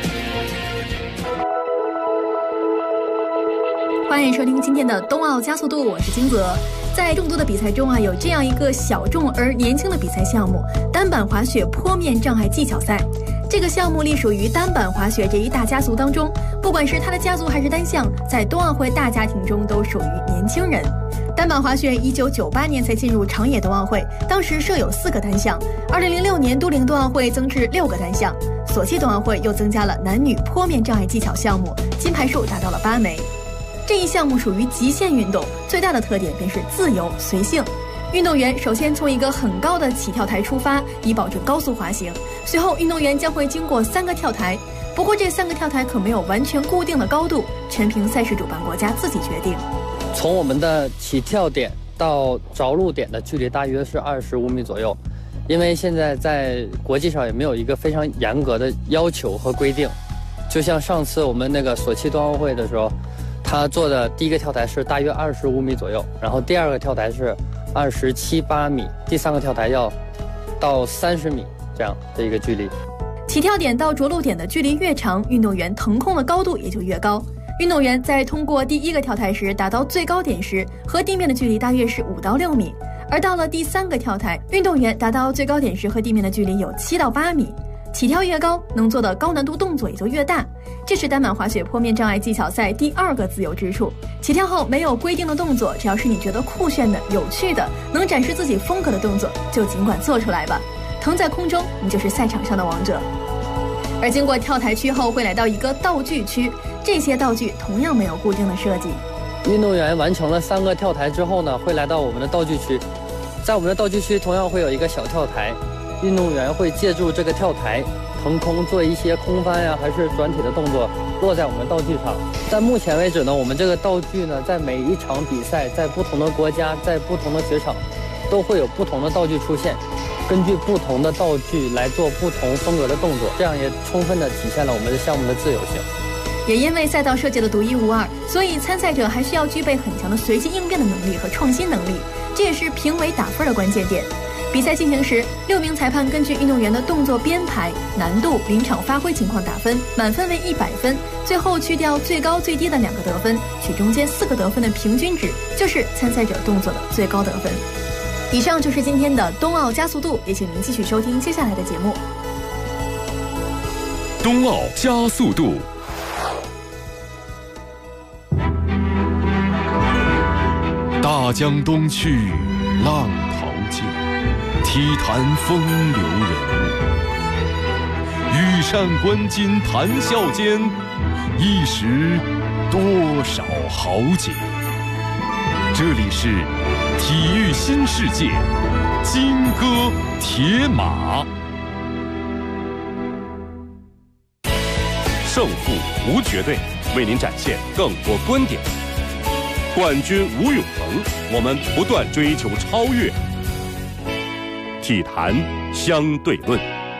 欢迎收听今天的冬奥加速度，我是金泽。在众多的比赛中有这样一个小众而年轻的比赛项目——单板滑雪坡面障碍技巧赛。这个项目隶属于单板滑雪这一大家族当中，不管是它的家族还是单项，在冬奥会大家庭中都属于年轻人。 单板滑雪1998年才进入长野冬奥会，当时设有4个单项。2006年都灵冬奥会增至6个单项，索契冬奥会又增加了男女坡面障碍技巧项目，金牌数达到了8枚。这一项目属于极限运动，最大的特点便是自由随性。运动员首先从一个很高的起跳台出发，以保证高速滑行。随后，运动员将会经过3个跳台，不过这3个跳台可没有完全固定的高度，全凭赛事主办国家自己决定。 从我们的起跳点到着陆点的距离大约是25米左右，因为现在在国际上也没有一个非常严格的要求和规定。就像上次我们那个索契冬奥会的时候，他做的第一个跳台是大约25米左右，然后第2个跳台是27、8米，第3个跳台要到30米这样的一个距离。 起跳点到着陆点的距离越长，运动员腾空的高度也就越高。运动员在通过第1个跳台时达到最高点时，和地面的距离大约是5到6米，而到了第3个跳台，运动员达到最高点时和地面的距离有7到8米。起跳越高，能做的高难度动作也就越大，这是单板滑雪坡面障碍技巧赛第2个自由之处。起跳后没有规定的动作，只要是你觉得酷炫的、有趣的、能展示自己风格的动作，就尽管做出来吧。腾在空中，你就是赛场上的王者。而经过跳台区后，会来到一个道具区，这些道具同样没有固定的设计。 运动员完成了3个跳台之后呢，会来到我们的道具区，在我们的道具区同样会有一个小跳台。运动员会借助这个跳台腾空做一些空翻呀，还是转体的动作，落在我们道具上。在目前为止呢，我们这个道具呢，在每一场比赛，在不同的国家，在不同的雪场，都会有不同的道具出现，根据不同的道具来做不同风格的动作，这样也充分的体现了我们的项目的自由性。 也因为赛道设计的独一无二，所以参赛者还需要具备很强的随机应变的能力和创新能力，这也是评委打分的关键点。比赛进行时，6名裁判根据运动员的动作编排、难度、临场发挥情况打分，满分为100分，最后去掉最高最低的2个得分，取中间4个得分的平均值，就是参赛者动作的最高得分。以上就是今天的冬奥加速度，也请您继续收听接下来的节目。 冬奥加速度。大江东去，浪淘尽，体坛风流人物。羽扇纶巾谈笑间，一时多少豪杰。这里是体育新世界，金戈铁马。胜负无绝对，为您展现更多观点。冠军无永恒，我们不断追求超越。体坛相对论。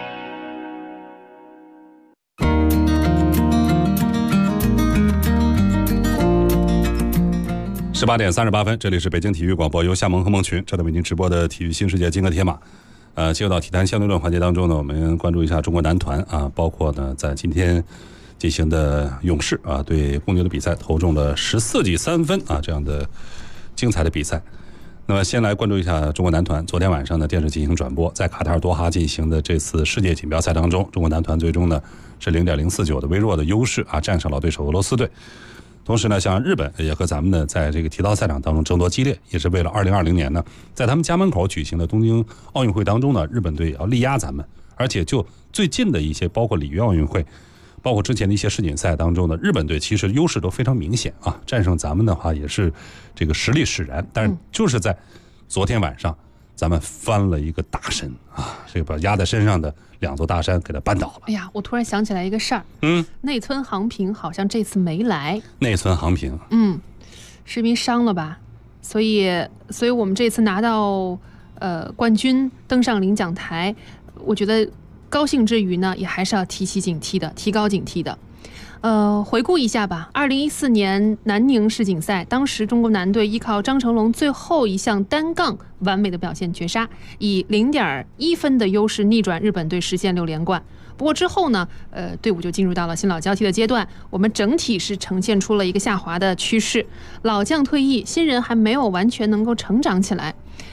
18点38分，这里是北京体育广播，由夏萌和梦群正在为您直播的体育新世界金戈铁马。进入到体坛相对论环节当中呢，我们关注一下中国男团啊，包括呢在今天进行的勇士啊对公牛的比赛投中了14记3分啊这样的精彩的比赛。那么先来关注一下中国男团，昨天晚上的电视进行转播，在卡塔尔多哈进行的这次世界锦标赛当中，中国男团最终呢是 0.049 的微弱的优势啊战胜了对手俄罗斯队。同时呢，像日本也和咱们呢在这个体操赛场当中争夺激烈，也是为了2020年呢在他们家门口举行的东京奥运会当中呢，日本队也要力压咱们。而且就最近的一些包括里约奥运会，包括之前的一些世锦赛当中呢，日本队其实优势都非常明显啊，战胜咱们的话也是这个实力使然。但是就是在昨天晚上咱们翻了一个大身啊，这个把压在身上的2座大山给它扳倒了。 哎呀，我突然想起来一个事儿，内村航平好像这次没来。 内村航平， 是因为伤了吧？所以我们这次拿到冠军，登上领奖台，我觉得高兴之余呢，也还是要提高警惕的。回顾一下吧，2014年南宁世锦赛，当时中国男队依靠张成龙最后一项单杠完美的表现绝杀，以0.1分的优势逆转日本队，实现6连冠。不过之后呢，队伍就进入到了新老交替的阶段，我们整体是呈现出了一个下滑的趋势，老将退役，新人还没有完全能够成长起来。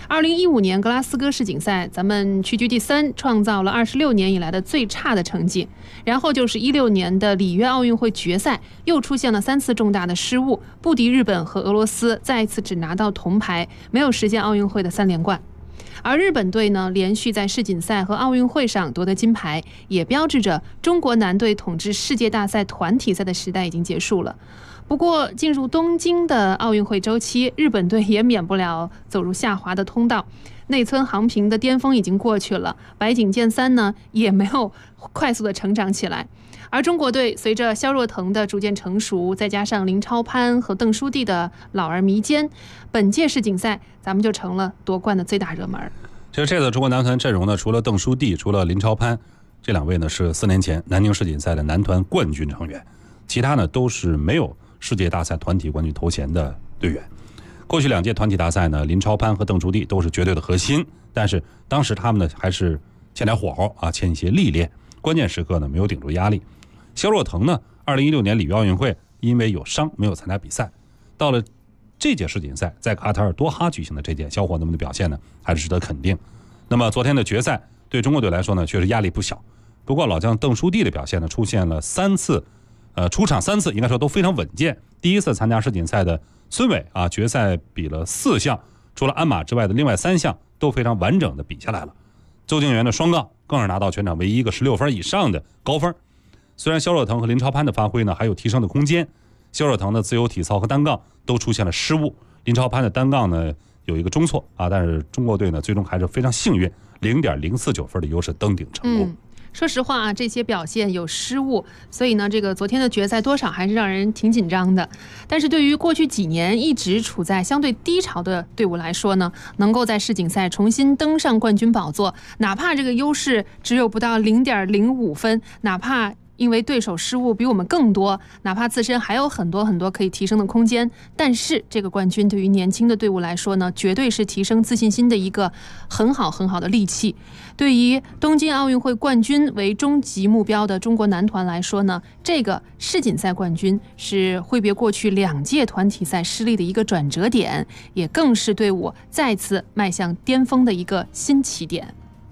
2015年格拉斯哥世锦赛，咱们屈居第3，创造了26年以来的最差的成绩。然后就是16年的里约奥运会决赛，又出现了3次重大的失误，不敌日本和俄罗斯，再一次只拿到铜牌，没有实现奥运会的3连冠。而日本队呢，连续在世锦赛和奥运会上夺得金牌，也标志着中国男队统治世界大赛团体赛的时代已经结束了。不过，进入东京的奥运会周期，日本队也免不了走入下滑的通道。内村航平的巅峰已经过去了，白井健三呢也没有快速的成长起来。而中国队随着肖若腾的逐渐成熟，再加上林超攀和邓书蒂的老而弥坚，本届世锦赛咱们就成了夺冠的最大热门。 其实这次中国男团阵容呢，除了邓书蒂，除了林超攀，这2位呢是4年前南京世锦赛的男团冠军成员，其他呢都是没有世界大赛团体冠军头衔的队员。过去2届团体大赛呢，林超攀和邓书蒂都是绝对的核心，但是当时他们呢还是欠点火候啊，欠一些历练，关键时刻呢没有顶住压力。肖若腾呢，2016年里约奥运会因为有伤没有参加比赛，到了这届世锦赛，在卡塔尔多哈举行的这届，小伙子们的表现呢还是值得肯定。那么昨天的决赛对中国队来说呢，确实压力不小。不过老将邓书蒂的表现呢，出现了3次，出场3次应该说都非常稳健。第一次参加世锦赛的孙伟啊，决赛比了4项，除了鞍马之外的另外3项都非常完整的比下来了。周敬源的双杠更是拿到全场唯一一个16分以上的高分。虽然肖若腾和林超攀的发挥呢还有提升的空间，肖若腾的自由体操和单杠都出现了失误，林超攀的单杠呢有一个中错啊，但是中国队呢最终还是非常幸运，0.049分的优势登顶成功。 说实话啊，这些表现有失误，所以呢，这个昨天的决赛多少还是让人挺紧张的。但是对于过去几年一直处在相对低潮的队伍来说呢，能够在世锦赛重新登上冠军宝座，哪怕这个优势只有不到0.05分，哪怕因为对手失误比我们更多，哪怕自身还有很多很多可以提升的空间，但是这个冠军对于年轻的队伍来说呢，绝对是提升自信心的一个很好的利器。对于东京奥运会冠军为终极目标的中国男团来说呢，这个世锦赛冠军是挥别过去2届团体赛失利的一个转折点，也更是队伍再次迈向巅峰的一个新起点。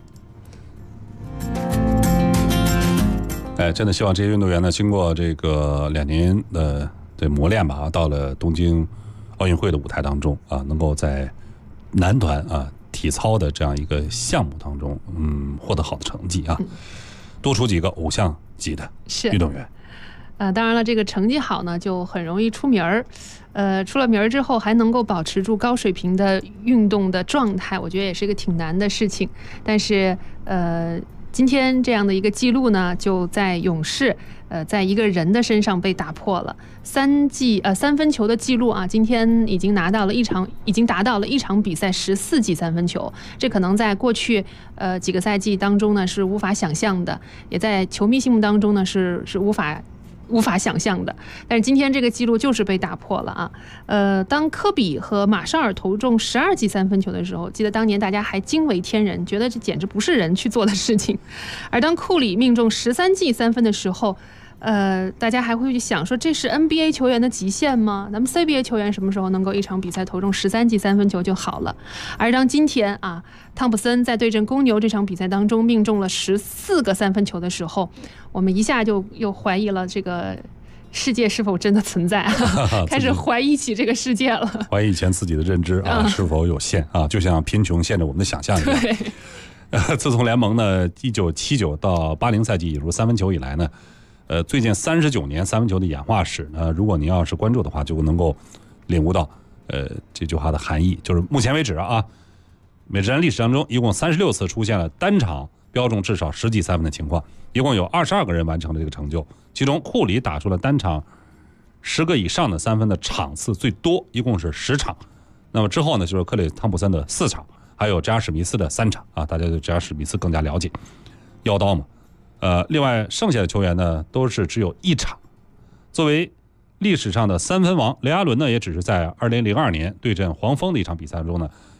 真的希望这些运动员呢，经过这个2年的磨练吧，到了东京奥运会的舞台当中啊，能够在男团啊体操的这样一个项目当中，获得好的成绩啊，多出几个偶像级的运动员。 当然了，这个成绩好呢，就很容易出名儿。出了名儿之后，还能够保持住高水平的运动的状态，我觉得也是一个挺难的事情。但是今天这样的一个记录呢，就在勇士，在一个人的身上被打破了。3分球的记录啊，今天已经达到了一场比赛14记3分球，这可能在过去几个赛季当中呢是无法想象的，也在球迷心目当中呢是无法想象的，但是今天这个记录就是被打破了啊！当科比和马绍尔投中12记3分球的时候，记得当年大家还惊为天人，觉得这简直不是人去做的事情。而当库里命中13记3分的时候，大家还会去想说，这是 NBA 球员的极限吗？咱们 CBA 球员什么时候能够一场比赛投中13记3分球就好了？而当今天啊，汤普森在对阵公牛这场比赛当中命中了14个3分球的时候，我们一下就又怀疑了这个世界是否真的存在，开始怀疑起这个世界了， 怀疑以前自己的认知啊是否有限啊，就像贫穷限制我们的想象一样。自从联盟呢1979到80赛季引入3分球以来呢，最近39年3分球的演化史呢，如果您要是关注的话，就能够领悟到这句话的含义，就是目前为止啊，美职篮历史当中一共36次出现了单场标中至少10记3分的情况，一共有22个人完成了这个成就，其中库里打出了单场10个以上的3分的场次最多，一共是10场。那么之后呢，就是克雷汤普森的4场，还有扎史密斯的3场啊，大家对扎史密斯更加了解，妖刀嘛。另外剩下的球员呢都是只有1场。作为历史上的3分王，雷阿伦呢也只是在2002年对阵黄蜂的一场比赛中呢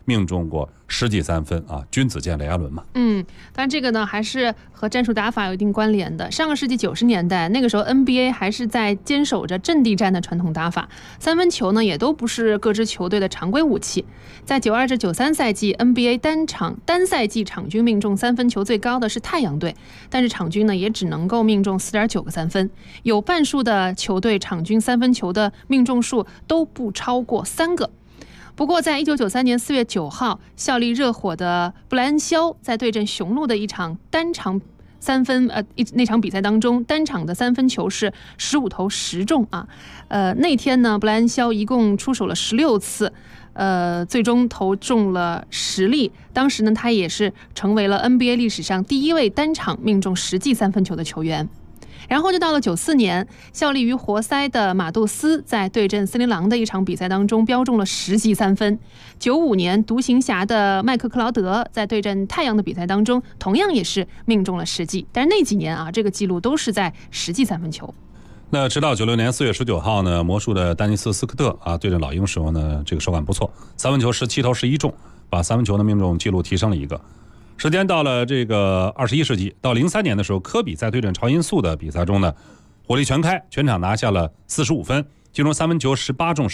命中过10记3分啊，君子剑雷阿伦嘛。 但这个呢还是和战术打法有一定关联的。上个世纪90年代，那个时候 NBA 还是在坚守着阵地战的传统打法，三分球呢也都不是各支球队的常规武器。在92至93赛季 NBA 单赛季场均命中三分球最高的是太阳队，但是场均呢也只能够命中4.9个三分，有半数的球队场均三分球的命中数都不超过3个。不过在1993年4月9号效力热火的布莱恩肖在对阵雄鹿的一场单场那场比赛当中，单场的三分球是15投10中啊。那天呢布莱恩肖一共出手了16次，最终投中了10粒。当时呢他也是成为了 NBA 历史上第一位单场命中10记三分球的球员。然后就到了94年，效力于活塞的马杜斯在对阵森林狼的一场比赛当中标中了10记三分。95年，独行侠的麦克克劳德在对阵太阳的比赛当中同样也是命中了10记，但是那几年啊，这个记录都是在10记三分球。 那直到96年4月19号呢，魔术的丹尼斯斯科特啊对阵老鹰时候呢，这个手感不错，三分球17投11中，把三分球的命中记录提升了一个。时间到了这个21世纪，到03年的时候，科比在对阵超音速的比赛中呢，火力全开，全场拿下了45分，其中三分球18中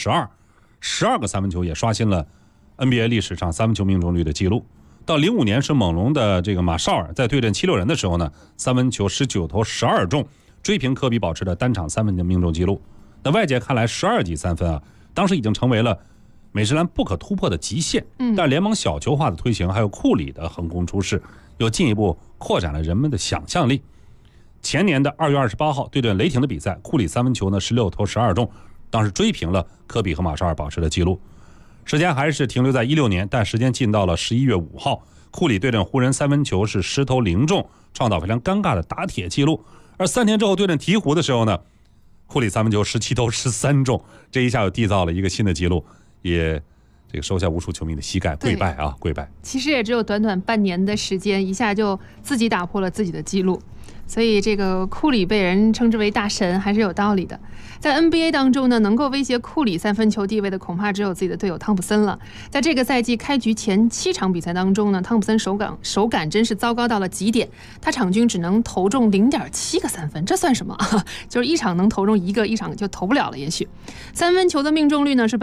12个三分球，也刷新了 NBA 历史上三分球命中率的记录。到05年是猛龙的这个马绍尔在对阵76人的时候呢，三分球19投12中，追平科比保持的单场三分球命中记录。那外界看来12记三分啊，当时已经成为了美职篮不可突破的极限，但联盟小球化的推行，还有库里的横空出世，又进一步扩展了人们的想象力。前年的2月28号对阵雷霆的比赛，库里三分球呢16投12中，当时追平了科比和马绍尔保持的记录。时间还是停留在16年，但时间进到了11月5号，库里对阵湖人三分球是10投0中，创造非常尴尬的打铁记录。而3天之后对阵鹈鹕的时候呢，库里三分球17投13中，这一下又缔造了一个新的记录，也这个收下无数球迷的膝盖，跪拜啊，跪拜。 其实也只有短短半年的时间，一下就自己打破了自己的记录，所以这个库里被人称之为大神还是有道理的。在 NBA 当中呢，能够威胁库里三分球地位的恐怕只有自己的队友汤普森了。在这个赛季开局前7场比赛当中呢，汤普森手感真是糟糕到了极点，他场均只能投中0.7个三分，这算什么啊？就是一场能投中一个，一场就投不了了。也许三分球的命中率呢是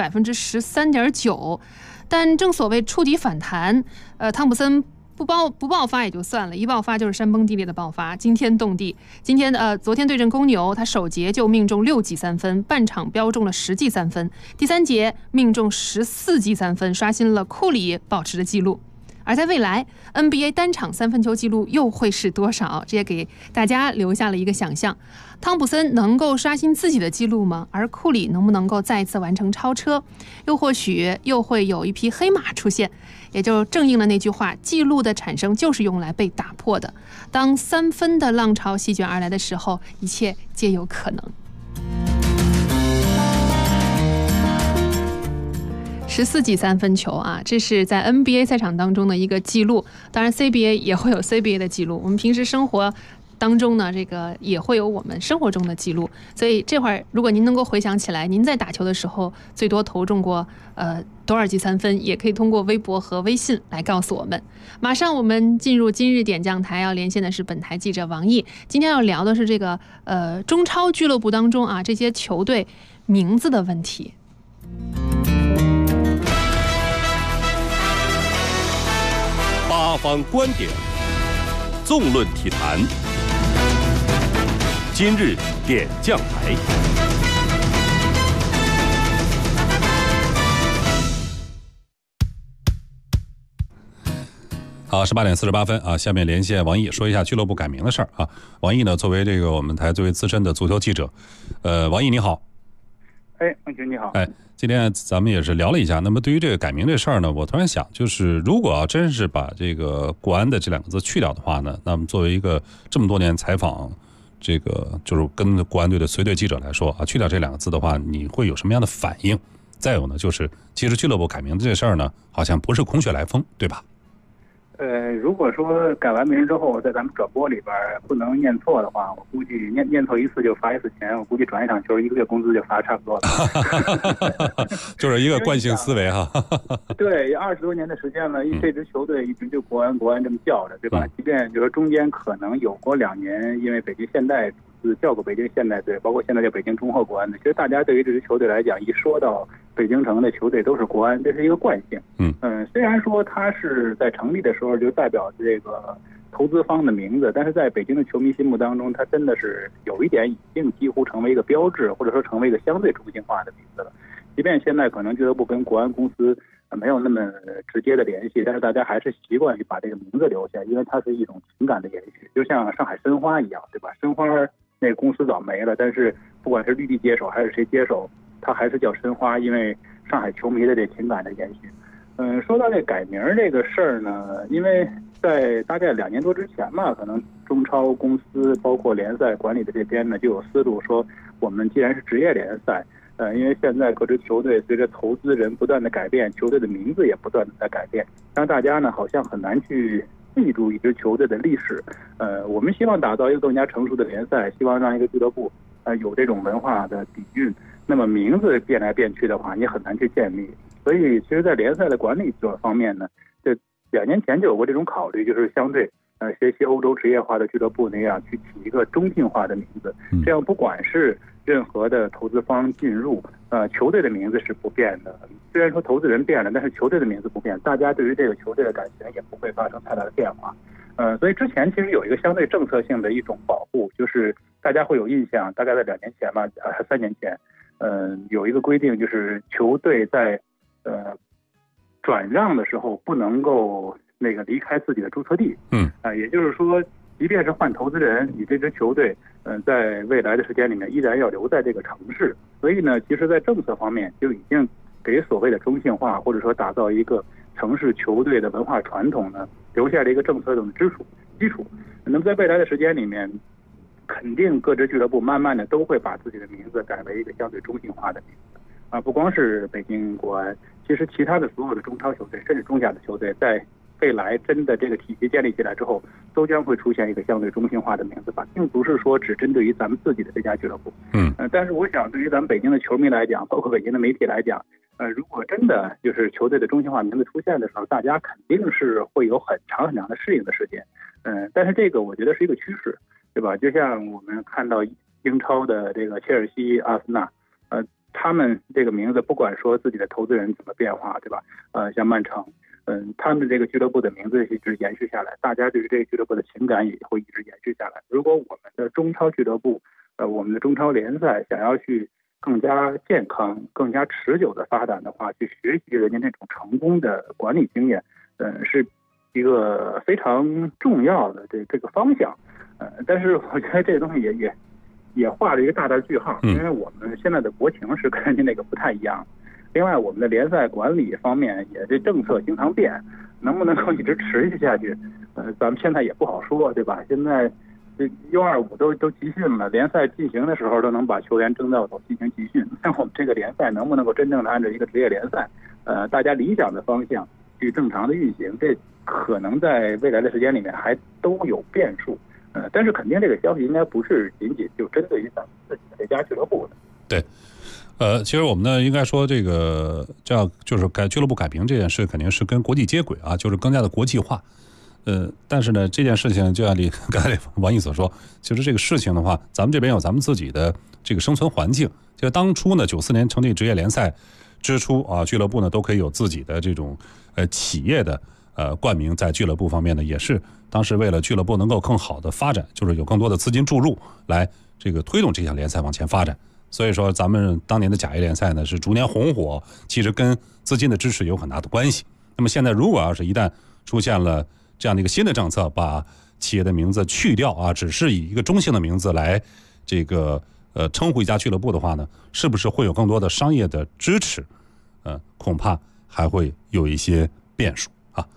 13.9%，但正所谓触底反弹，汤普森不爆发也就算了，一爆发就是山崩地裂的爆发，惊天动地。昨天对阵公牛，他首节就命中6记三分，半场标中了10记三分，第3节命中14记三分，刷新了库里保持的记录。而在未来 NBA 单场三分球记录又会是多少？这也给大家留下了一个想象。汤普森能够刷新自己的记录吗？而库里能不能够再次完成超车？又或许又会有一匹黑马出现，也就正应了那句话，记录的产生就是用来被打破的。当三分的浪潮席卷而来的时候，一切皆有可能。14记三分球啊，这是在 NBA 赛场当中的一个记录。当然 CBA 也会有 CBA 的记录，我们平时生活当中呢，这个也会有我们生活中的记录。所以这会儿如果您能够回想起来，您在打球的时候最多投中过多少记三分，也可以通过微博和微信来告诉我们。马上我们进入今日点将台，要连线的是本台记者王毅。今天要聊的是这个中超俱乐部当中啊，这些球队名字的问题。 八方观点，纵论体坛。今日点将台。 好，18点48分啊，下面连线王毅说一下俱乐部改名的事儿啊。王毅呢，作为这个我们台最为资深的足球记者，王毅你好。 哎，王军你好。 哎，今天咱们也是聊了一下。那么对于这个改名这事儿呢，我突然想，就是如果真是把这个国安的这2个字去掉的话呢，那么作为一个这么多年采访这个就是跟国安队的随队记者来说啊，去掉这2个字的话，你会有什么样的反应？再有呢，就是其实俱乐部改名的这事儿呢，好像不是空穴来风，对吧？ 如果说改完名之后，在咱们转播里边不能念错的话，我估计念错一次就罚1次钱，我估计转一场球1个月工资就罚差不多了。 就是一个惯性思维哈。 对，20多年的时间了，这支球队一直就国安这么叫着，对吧？即便就是说中间可能有过2年，因为北京现代叫过北京现代队，包括现在叫北京中赫国安的，其实大家对于这支球队来讲，一说到北京城的球队都是国安，这是一个惯性。虽然说它是在成立的时候就代表这个投资方的名字，但是在北京的球迷心目当中，它真的是有一点已经几乎成为一个标志，或者说成为一个相对中性化的名字了。即便现在可能俱乐部跟国安公司没有那么直接的联系，但是大家还是习惯于把这个名字留下，因为它是一种情感的延续，就像上海申花一样，对吧？申花那个公司早没了，但是不管是绿地接手还是谁接手，它还是叫申花，因为上海球迷的这情感的延续。说到这改名这个事儿呢，因为在大概2年多之前嘛，可能中超公司包括联赛管理的这边呢就有思路说，我们既然是职业联赛，因为现在各支球队随着投资人不断的改变，球队的名字也不断的在改变，让大家呢好像很难去记住一支球队的历史。我们希望打造一个更加成熟的联赛，希望让一个俱乐部有这种文化的底蕴。那么名字变来变去的话，你很难去建立。所以其实在联赛的管理这方面呢，这2年前就有过这种考虑，就是相对学习欧洲职业化的俱乐部那样去起一个中性化的名字，这样不管是任何的投资方进入，球队的名字是不变的。虽然说投资人变了，但是球队的名字不变，大家对于这个球队的感情也不会发生太大的变化。所以之前其实有一个相对政策性的一种保护，就是大家会有印象，大概在2年前吧，3年前，有一个规定，就是球队在转让的时候不能够离开自己的注册地。也就是说，即便是换投资人，你这支球队在未来的时间里面依然要留在这个城市。所以呢，其实在政策方面就已经给所谓的中性化，或者说打造一个城市球队的文化传统呢，留下了一个政策的基础。那么在未来的时间里面，肯定各支俱乐部慢慢的都会把自己的名字改为一个相对中性化的名字。不光是北京国安，其实其他的所有的中超球队，甚至中甲的球队，在未来真的这个体系建立起来之后，都将会出现一个相对中性化的名字吧，并不是说只针对于咱们自己的这家俱乐部。但是我想对于咱们北京的球迷来讲，包括北京的媒体来讲，如果真的就是球队的中性化名字出现的时候，大家肯定是会有很长的适应的时间。但是这个我觉得是一个趋势，对吧？就像我们看到英超的这个切尔西、阿森纳，他们这个名字不管说自己的投资人怎么变化，对吧？像曼城，他们这个俱乐部的名字一直延续下来，大家对于这个俱乐部的情感也会一直延续下来。如果我们的中超俱乐部，我们的中超联赛想要去更加健康、更加持久的发展的话，去学习人家那种成功的管理经验，是一个非常重要的这个方向。但是我觉得这个东西也画了一个大的句号，因为我们现在的国情是跟人家那个不太一样。另外，我们的联赛管理方面也这政策经常变，能不能够一直持续下去，咱们现在也不好说，对吧？现在这U25都集训了，联赛进行的时候都能把球员征调走进行集训。那我们这个联赛能不能够真正的按照一个职业联赛，大家理想的方向去正常的运行，这可能在未来的时间里面还都有变数。但是肯定这个消息应该不是仅仅就针对于咱们自己的这家俱乐部的。 对，其实我们呢应该说这个就是俱乐部改名这件事肯定是跟国际接轨啊，就是更加的国际化。但是呢这件事情就像刚才王毅所说，其实这个事情的话，咱们这边有咱们自己的这个生存环境。就当初呢94年成立职业联赛之初啊，俱乐部呢都可以有自己的这种企业的冠名，在俱乐部方面呢也是当时为了俱乐部能够更好的发展，就是有更多的资金注入来这个推动这项联赛往前发展。所以说咱们当年的甲 A 联赛呢是逐年红火，其实跟资金的支持有很大的关系。那么现在如果要是一旦出现了这样的一个新的政策，把企业的名字去掉啊，只是以一个中性的名字来这个称呼一家俱乐部的话呢，是不是会有更多的商业的支持？恐怕还会有一些变数啊。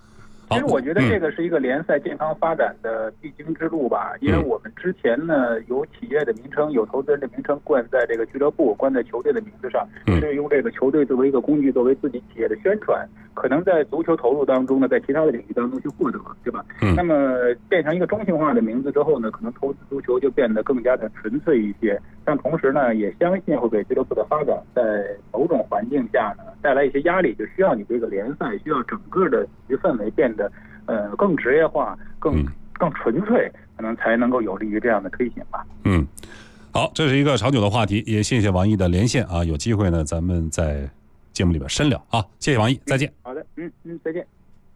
其实我觉得这个是一个联赛健康发展的必经之路吧，因为我们之前呢有企业的名称、有投资人的名称冠在这个俱乐部、冠在球队的名字上，是用这个球队作为一个工具，作为自己企业的宣传，可能在足球投入当中呢，在其他的领域当中去获得，对吧？那么变成一个中性化的名字之后呢，可能投资足球就变得更加的纯粹一些，但同时呢，也相信会给俱乐部的发展在某种环境下呢带来一些压力，就需要你这个联赛，需要整个的体育氛围变得更职业化、更纯粹，可能才能够有利于这样的推行吧。 好，这是一个长久的话题，也谢谢王毅的连线啊，有机会呢，咱们在节目里边深聊啊，谢谢王毅，再见。 好的，再见。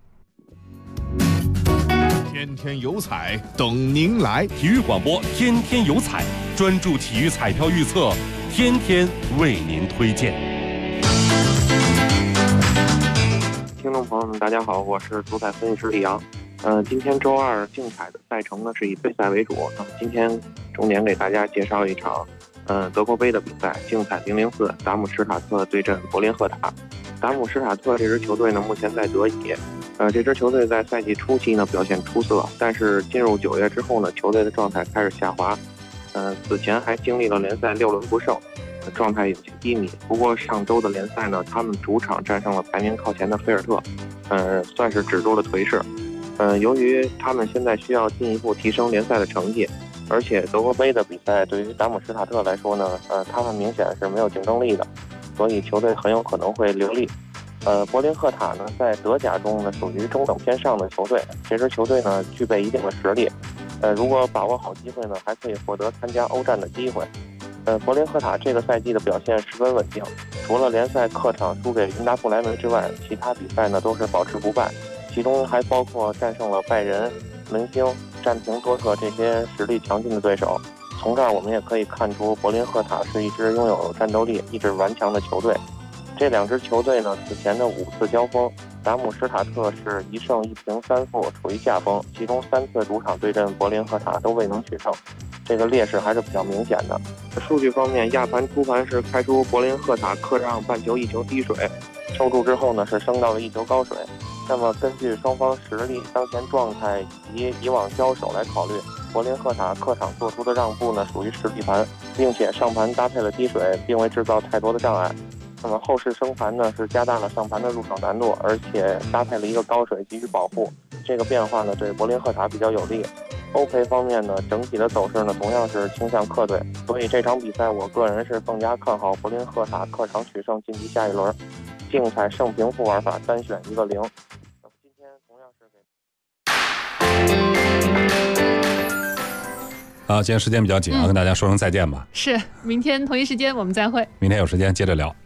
天天有彩等您来， 体育广播天天有彩，专注体育彩票预测，天天为您推荐。 听众朋友们，大家好，我是足彩分析师李阳。今天周二竞彩的赛程呢是以杯赛为主，那么今天重点给大家介绍一场德国杯的比赛，竞彩004，达姆施塔特对阵柏林赫塔。达姆施塔特这支球队呢目前在德乙，这支球队在赛季初期呢表现出色，但是进入9月之后呢，球队的状态开始下滑。此前还经历了联赛6轮不胜，状态有些低迷。不过上周的联赛呢，他们主场战胜了排名靠前的菲尔特，算是止住了颓势。由于他们现在需要进一步提升联赛的成绩，而且德国杯的比赛对于达姆施塔特来说呢，他们明显是没有竞争力的，所以球队很有可能会留力。柏林赫塔呢，在德甲中呢属于中等偏上的球队，这支球队呢具备一定的实力，如果把握好机会呢，还可以获得参加欧战的机会。柏林赫塔这个赛季的表现十分稳定，除了联赛客场输给云达不莱梅之外，其他比赛呢都是保持不败，其中还包括战胜了拜仁、门兴、战平多特这些实力强劲的对手。从这儿我们也可以看出，柏林赫塔是一支拥有战斗力、意志顽强的球队。这两支球队呢，此前的5次交锋，达姆施塔特是1胜1平3负，处于下风，其中3次主场对阵柏林赫塔都未能取胜，这个劣势还是比较明显的。数据方面，亚盘初盘是开出柏林赫塔客让半球1球低水，收住之后呢是升到了1球高水。那么根据双方实力、当前状态以及以往交手来考虑，柏林赫塔客场做出的让步呢属于实力盘，并且上盘搭配了低水，并未制造太多的障碍。那么后市升盘呢是加大了上盘的入手难度，而且搭配了一个高水给予保护，这个变化呢对柏林赫塔比较有利。欧赔方面呢，整体的走势呢同样是倾向客队，所以这场比赛我个人是更加看好柏林赫塔客场取胜晋级下一轮。竞彩胜平负玩法，单选1个0。那么今天同样是今天时间比较紧啊，跟大家说声再见吧。 是，明天同一时间我们再会。 明天有时间接着聊。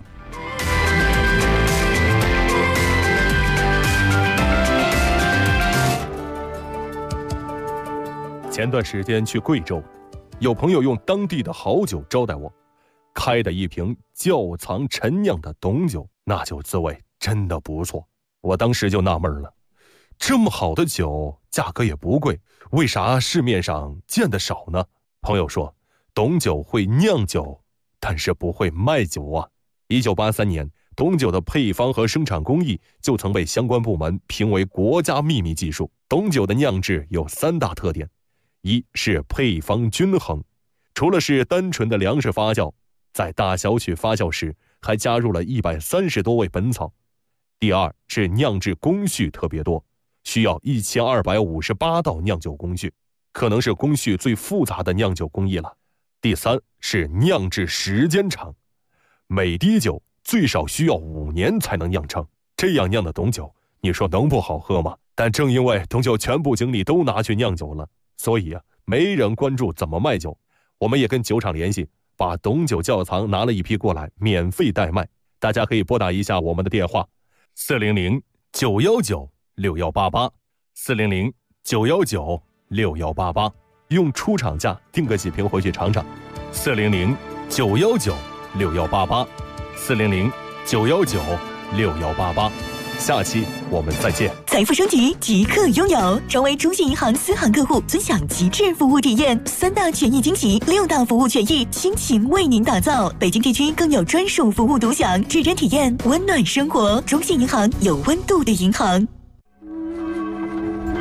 前段时间去贵州，有朋友用当地的好酒招待我，开的一瓶窖藏陈酿的董酒，那酒滋味真的不错。我当时就纳闷了，这么好的酒价格也不贵，为啥市面上见得少呢？朋友说，董酒会酿酒，但是不会卖酒啊。1983年，董酒的配方和生产工艺就曾被相关部门评为国家秘密技术。董酒的酿制有3大特点，一是配方均衡，除了是单纯的粮食发酵，在大小曲发酵时还加入了130多味本草。第二是酿制工序特别多，需要1258道酿酒工序，可能是工序最复杂的酿酒工艺了。第三是酿制时间长，每滴酒最少需要5年才能酿成，这样酿的董酒，你说能不好喝吗？但正因为董酒全部精力都拿去酿酒了，所以没人关注怎么卖酒。我们也跟酒厂联系，把董酒窖藏拿了一批过来，免费代卖。大家可以拨打一下我们的电话，400-919-6188 400-919-6188，用出厂价订个几瓶回去尝尝。400-919-6188 400-919-6188。下期我们再见。 财富升级即刻拥有，成为中信银行私行客户，尊享极致服务体验，3大权益惊喜，6大服务权益倾情为您打造。北京地区更有专属服务独享，指针体验温暖生活。中信银行有温度的银行。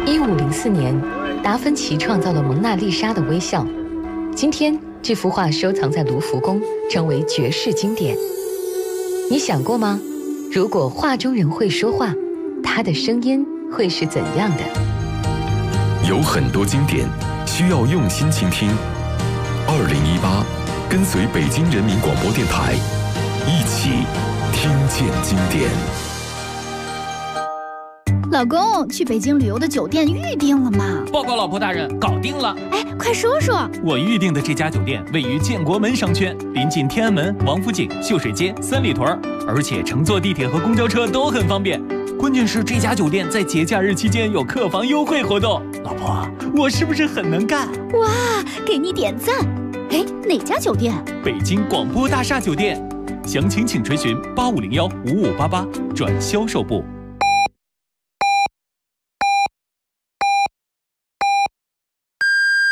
1504年，达芬奇创造了蒙娜丽莎的微笑。今天，这幅画收藏在卢浮宫，成为绝世经典。你想过吗？如果画中人会说话，他的声音会是怎样的？ 有很多经典需要用心倾听。2018，跟随北京人民广播电台，一起听见经典。 老公，去北京旅游的酒店预定了吗？ 报告老婆大人，搞定了。 哎，快说说。 我预定的这家酒店位于建国门商圈，临近天安门、王府井、秀水街、三里屯，而且乘坐地铁和公交车都很方便。关键是这家酒店在节假日期间有客房优惠活动。老婆，我是不是很能干？ 哇，给你点赞。哎，哪家酒店？ 北京广播大厦酒店。详情请垂询85015588转销售部。